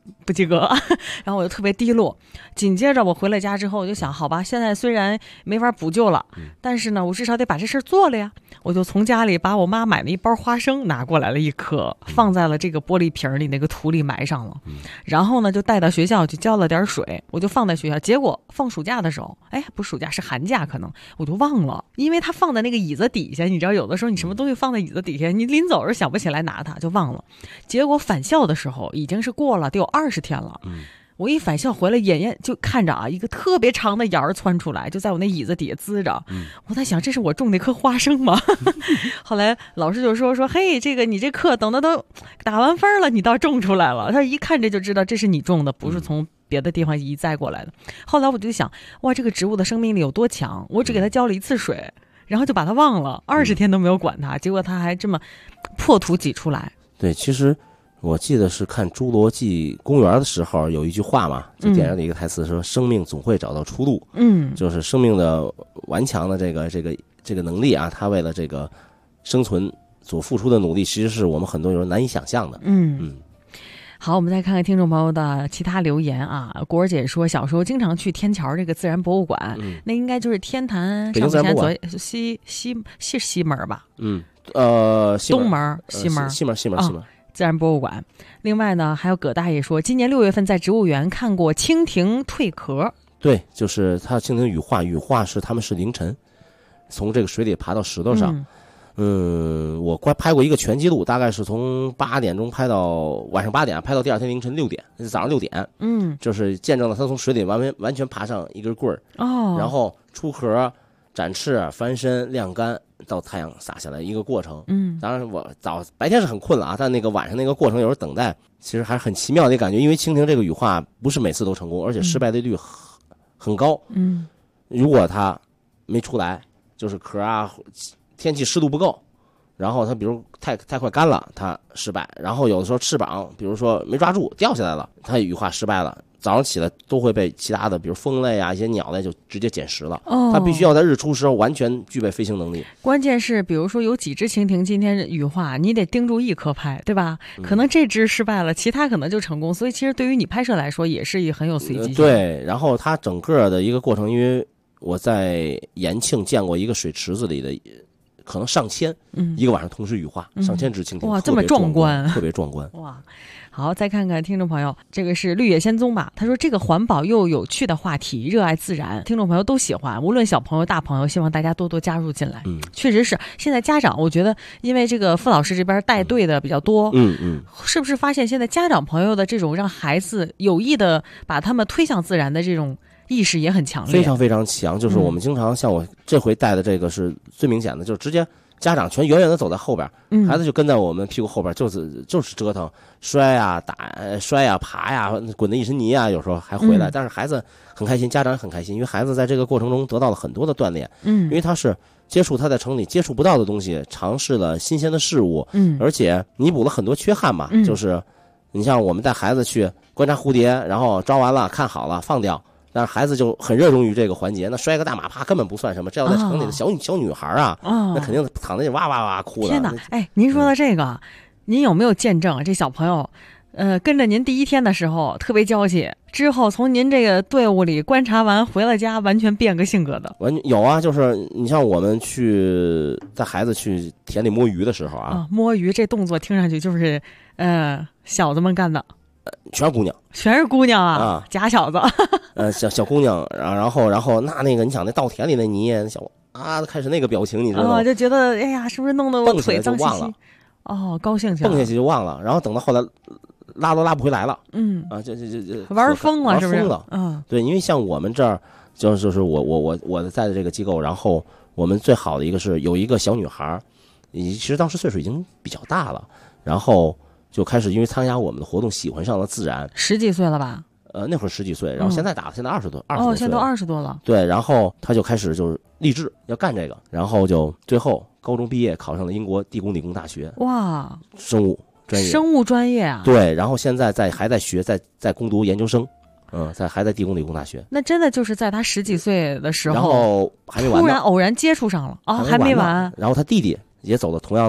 不及格，然后我就特别低落。紧接着我回了家之后，我就想，好吧，现在虽然没法补救了，但是呢，我至少得把这事儿做了呀。我就从家里把我妈买的一包花生拿过来了1颗，放在了这个玻璃瓶里那个土里埋上了，然后呢就带到学校去浇了点水，我就放在学校。结果放暑假的时候，不是暑假是寒假，可能我就忘了，因为它放在那个椅子底下，你知道有的时候你什么东西放在椅子底下，你临走时候想不起来拿它，就忘了。结果返校的时候已经是过了得有20天了，我一返校回来，眼就看着一个特别长的芽儿窜出来，就在我那椅子底下滋着。我在想，这是我种那颗花生吗？后来老师就说嘿，这个你这课等的都打完分了，你倒种出来了。他一看这就知道这是你种的，不是从别的地方移栽过来的。后来我就想，哇，这个植物的生命力有多强？我只给它浇了1次水，然后就把它忘了，20天都没有管它，结果它还这么破土挤出来。 对，其实我记得是看《侏罗纪公园》的时候有一句话嘛，就电影里一个台词说：“生命总会找到出路。”就是生命的顽强的这个能力啊，它为了这个生存所付出的努力，其实是我们很多人难以想象的。 好，我们再看看听众朋友的其他留言啊。果儿姐说，小时候经常去天桥这个自然博物馆，那应该就是天坛上面左西门吧？东门西门自然博物馆。另外呢，还有葛大爷说，今年6月份在植物园看过蜻蜓蜕壳。对，就是它蜻蜓羽化是他们是凌晨从这个水里爬到石头上。我拍过一个全记录，大概是从8点钟拍到晚上8点，拍到第二天凌晨6点，早上6点。就是见证了它从水里完全爬上一根棍儿，然后出壳、展翅、翻身、晾干，到太阳洒下来一个过程。当然我白天是很困了啊，但那个晚上那个过程有时候等待，其实还是很奇妙的感觉，因为蜻蜓这个羽化不是每次都成功，而且失败的率很高。如果它没出来，就是壳天气湿度不够，然后它比如太快干了，它失败。然后有的时候翅膀比如说没抓住掉下来了，它羽化失败了，早上起来都会被其他的比如蜂类一些鸟类就直接捡食了。它必须要在日出时候完全具备飞行能力。关键是比如说有几只蜻蜓今天羽化，你得盯住1颗拍，对吧？可能这只失败了，其他可能就成功，所以其实对于你拍摄来说也是很有随机性。对，然后它整个的一个过程，因为我在延庆见过一个水池子里的可能上千，一个晚上同时羽化，上千只蜻蜓，哇，这么壮观，特别壮观，哇！好，再看看听众朋友，这个是绿野仙踪吧？他说这个环保又有趣的话题，热爱自然，听众朋友都喜欢，无论小朋友大朋友，希望大家多多加入进来。确实是，现在家长我觉得，因为这个傅老师这边带队的比较多，是不是发现现在家长朋友的这种让孩子有意的把他们推向自然的这种意识也很强烈，非常非常强。就是我们经常像我这回带的这个是最明显的，就是直接家长全远远的走在后边，孩子就跟在我们屁股后边，就是折腾，摔呀、爬呀，滚得一身泥啊，有时候还回来。但是孩子很开心，家长也很开心，因为孩子在这个过程中得到了很多的锻炼。因为他是接触他在城里接触不到的东西，尝试了新鲜的事物，而且弥补了很多缺憾吧。就是你像我们带孩子去观察蝴蝶，然后抓完了看好了放掉。但是孩子就很热衷于这个环节，那摔个大马趴根本不算什么。这要在城里的小女孩那肯定躺在那哇哇哇哭的。天哪！您说的这个，您有没有见证这小朋友，跟着您第1天的时候特别娇气，之后从您这个队伍里观察完回了家，完全变个性格的？有啊，就是你像我们去带孩子去田里摸鱼的时候摸鱼这动作听上去就是小子们干的。全是姑娘啊，假小子，小姑娘，然后那个，你想那稻田里那泥，小开始那个表情，你知道吗？就觉得哎呀，是不是弄得我腿脏兮兮？高兴起来，蹦下去就忘了，然后等到后来拉都拉不回来了，就玩疯了，是不是？玩疯了，对，因为像我们这儿，就是我在的这个机构，然后我们最好的一个是有一个小女孩，其实当时岁数已经比较大了，然后就开始因为参加我们的活动喜欢上了自然，10几岁了吧？那会儿10几岁，然后现在现在20多岁，现在都20多了。对，然后他就开始就是立志要干这个，然后就最后高中毕业考上了英国地公理工大学。哇，生物专业啊？对，然后现在还在学，在攻读研究生，还在地公理工大学。那真的就是在他10几岁的时候，然后还没完，突然偶然接触上了还没完。然后他弟弟也走了同样的路。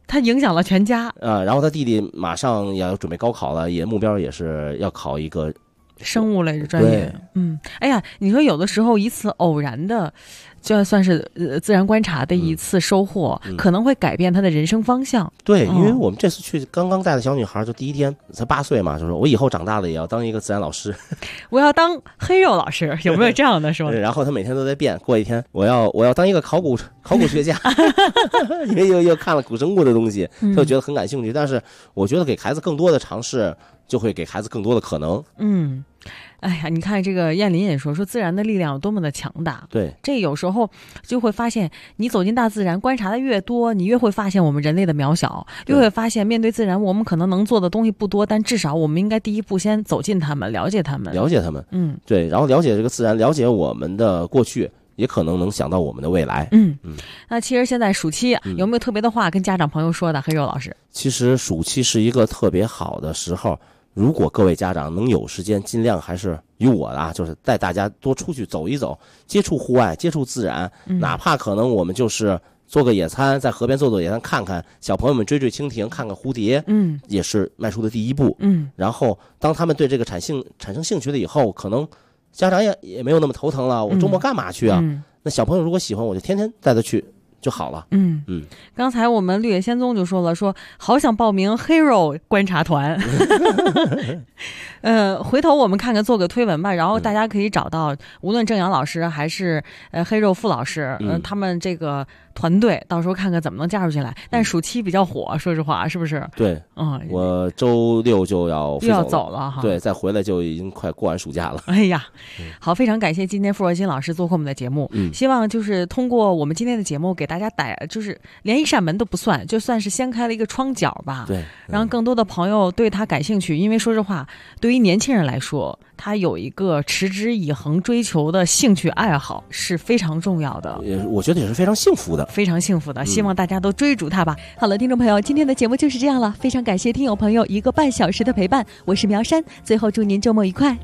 他影响了全家。 然后他弟弟马上要准备高考了，也目标也是要考一个生物类的专业。哎呀，你说有的时候一次偶然的，就算是自然观察的一次收获，可能会改变他的人生方向。 对，因为我们这次去刚刚带的小女孩，就第一天才8岁嘛，就说我以后长大了也要当一个自然老师， 我要当黑肉老师，有没有这样的说？ 然后他每天都在变，过一天我要当一个考古学家，因为又看了古生物的东西，他就觉得很感兴趣。但是我觉得给孩子更多的尝试，就会给孩子更多的可能。 哎呀，你看这个燕林也说自然的力量有多么的强大。 对， 这有时候就会发现，你走进大自然，观察的越多，你越会发现我们人类的渺小，越会发现面对自然，我们可能能做的东西不多，但至少我们应该第一步先走进他们，了解他们。 对，然后了解这个自然，了解我们的过去，也可能能想到我们的未来。 那其实现在暑期有没有特别的话跟家长朋友说的，黑肉老师？ 其实暑期是一个特别好的时候。如果各位家长能有时间，尽量还是与我就是带大家多出去走一走，接触户外，接触自然，哪怕可能我们就是做个野餐，在河边做野餐，看看小朋友们追蜻蜓，看看蝴蝶，也是迈出的第一步。然后当他们对这个产生兴趣了以后，可能家长也没有那么头疼了，我周末干嘛去啊？那小朋友如果喜欢，我就天天带他去就好了。 刚才我们绿野仙踪就说了，好想报名黑肉观察团。回头我们看看做个推文吧，然后大家可以找到无论郑阳老师还是黑肉傅老师，他们这个团队，到时候看看怎么能加入进来。但暑期比较火，说实话，是不是？ 对，我周6就要走了哈。 对，再回来就已经快过完暑假了。 哎呀，好，非常感谢今天傅若金老师做客我们的节目。希望就是通过我们今天的节目给大家就是连一扇门都不算，就算是掀开了一个窗角吧。 对， 让更多的朋友对他感兴趣。因为说实话，对于年轻人来说，他有一个持之以恒追求的兴趣爱好是非常重要的， 我觉得也是非常幸福的， 非常幸福的。希望大家都追逐它吧。好了，听众朋友，今天的节目就是这样了，非常感谢听友朋友1个半小时的陪伴，我是苗山，最后祝您周末愉快。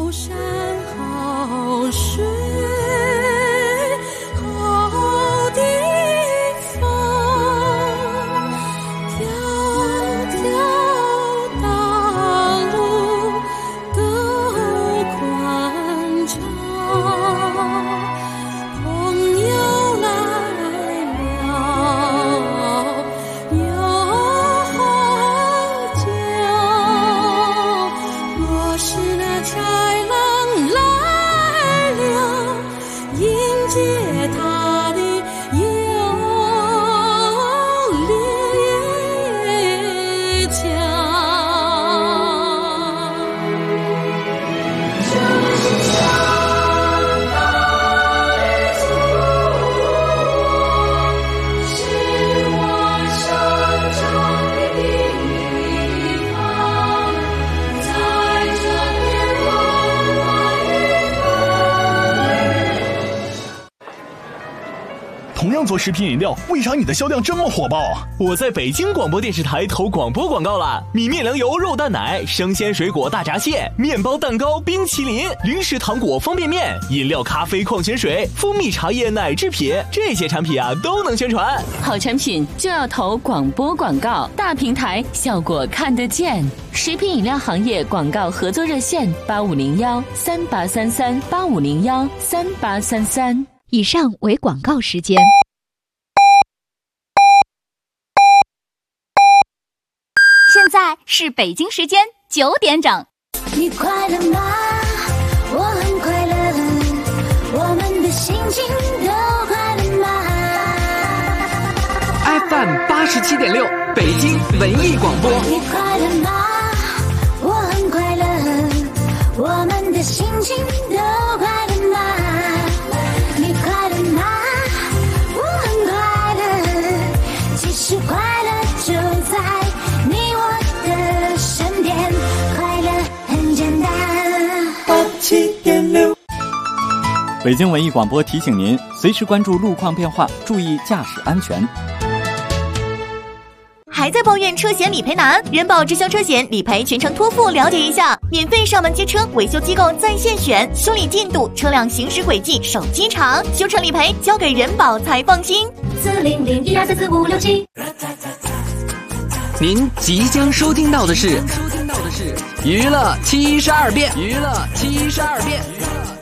好山好水好地方，条条大路都宽敞，朋友来了有好酒，若是那豺狼来了，迎接他的有力强。就是相当的足，是我生长的地方，在这片温暖与同样做食品饮料，为啥你的销量这么火爆？我在北京广播电视台投广播广告了。米面粮油肉蛋奶、生鲜水果大闸蟹、面包蛋糕冰淇淋、零食糖果方便面、饮料咖啡矿泉水、蜂蜜茶叶奶制品，这些产品啊都能宣传。 好产品就要投广播广告，大平台效果看得见。食品饮料行业广告合作热线8501-3833-8501-3833。 以上为广告时间。现在是北京时间9点整。 你快乐吗？我很快乐，我们的心情都快乐吗？ FM 87.6北京文艺广播。 你快乐吗？我很快乐，我们的心情都快乐吗？你快乐吗？我很快乐，其实快乐就在你我的身边，快乐很简单。87.6 北京文艺广播提醒您，随时关注路况变化，注意驾驶安全。 还在抱怨车险理赔难？人保直销车险理赔全程托付，了解一下，免费上门接车，维修机构在线选，修理进度、车辆行驶轨迹、手机查，修车理赔交给人保才放心。 40012344567。 您即将收听到的是娱乐72变。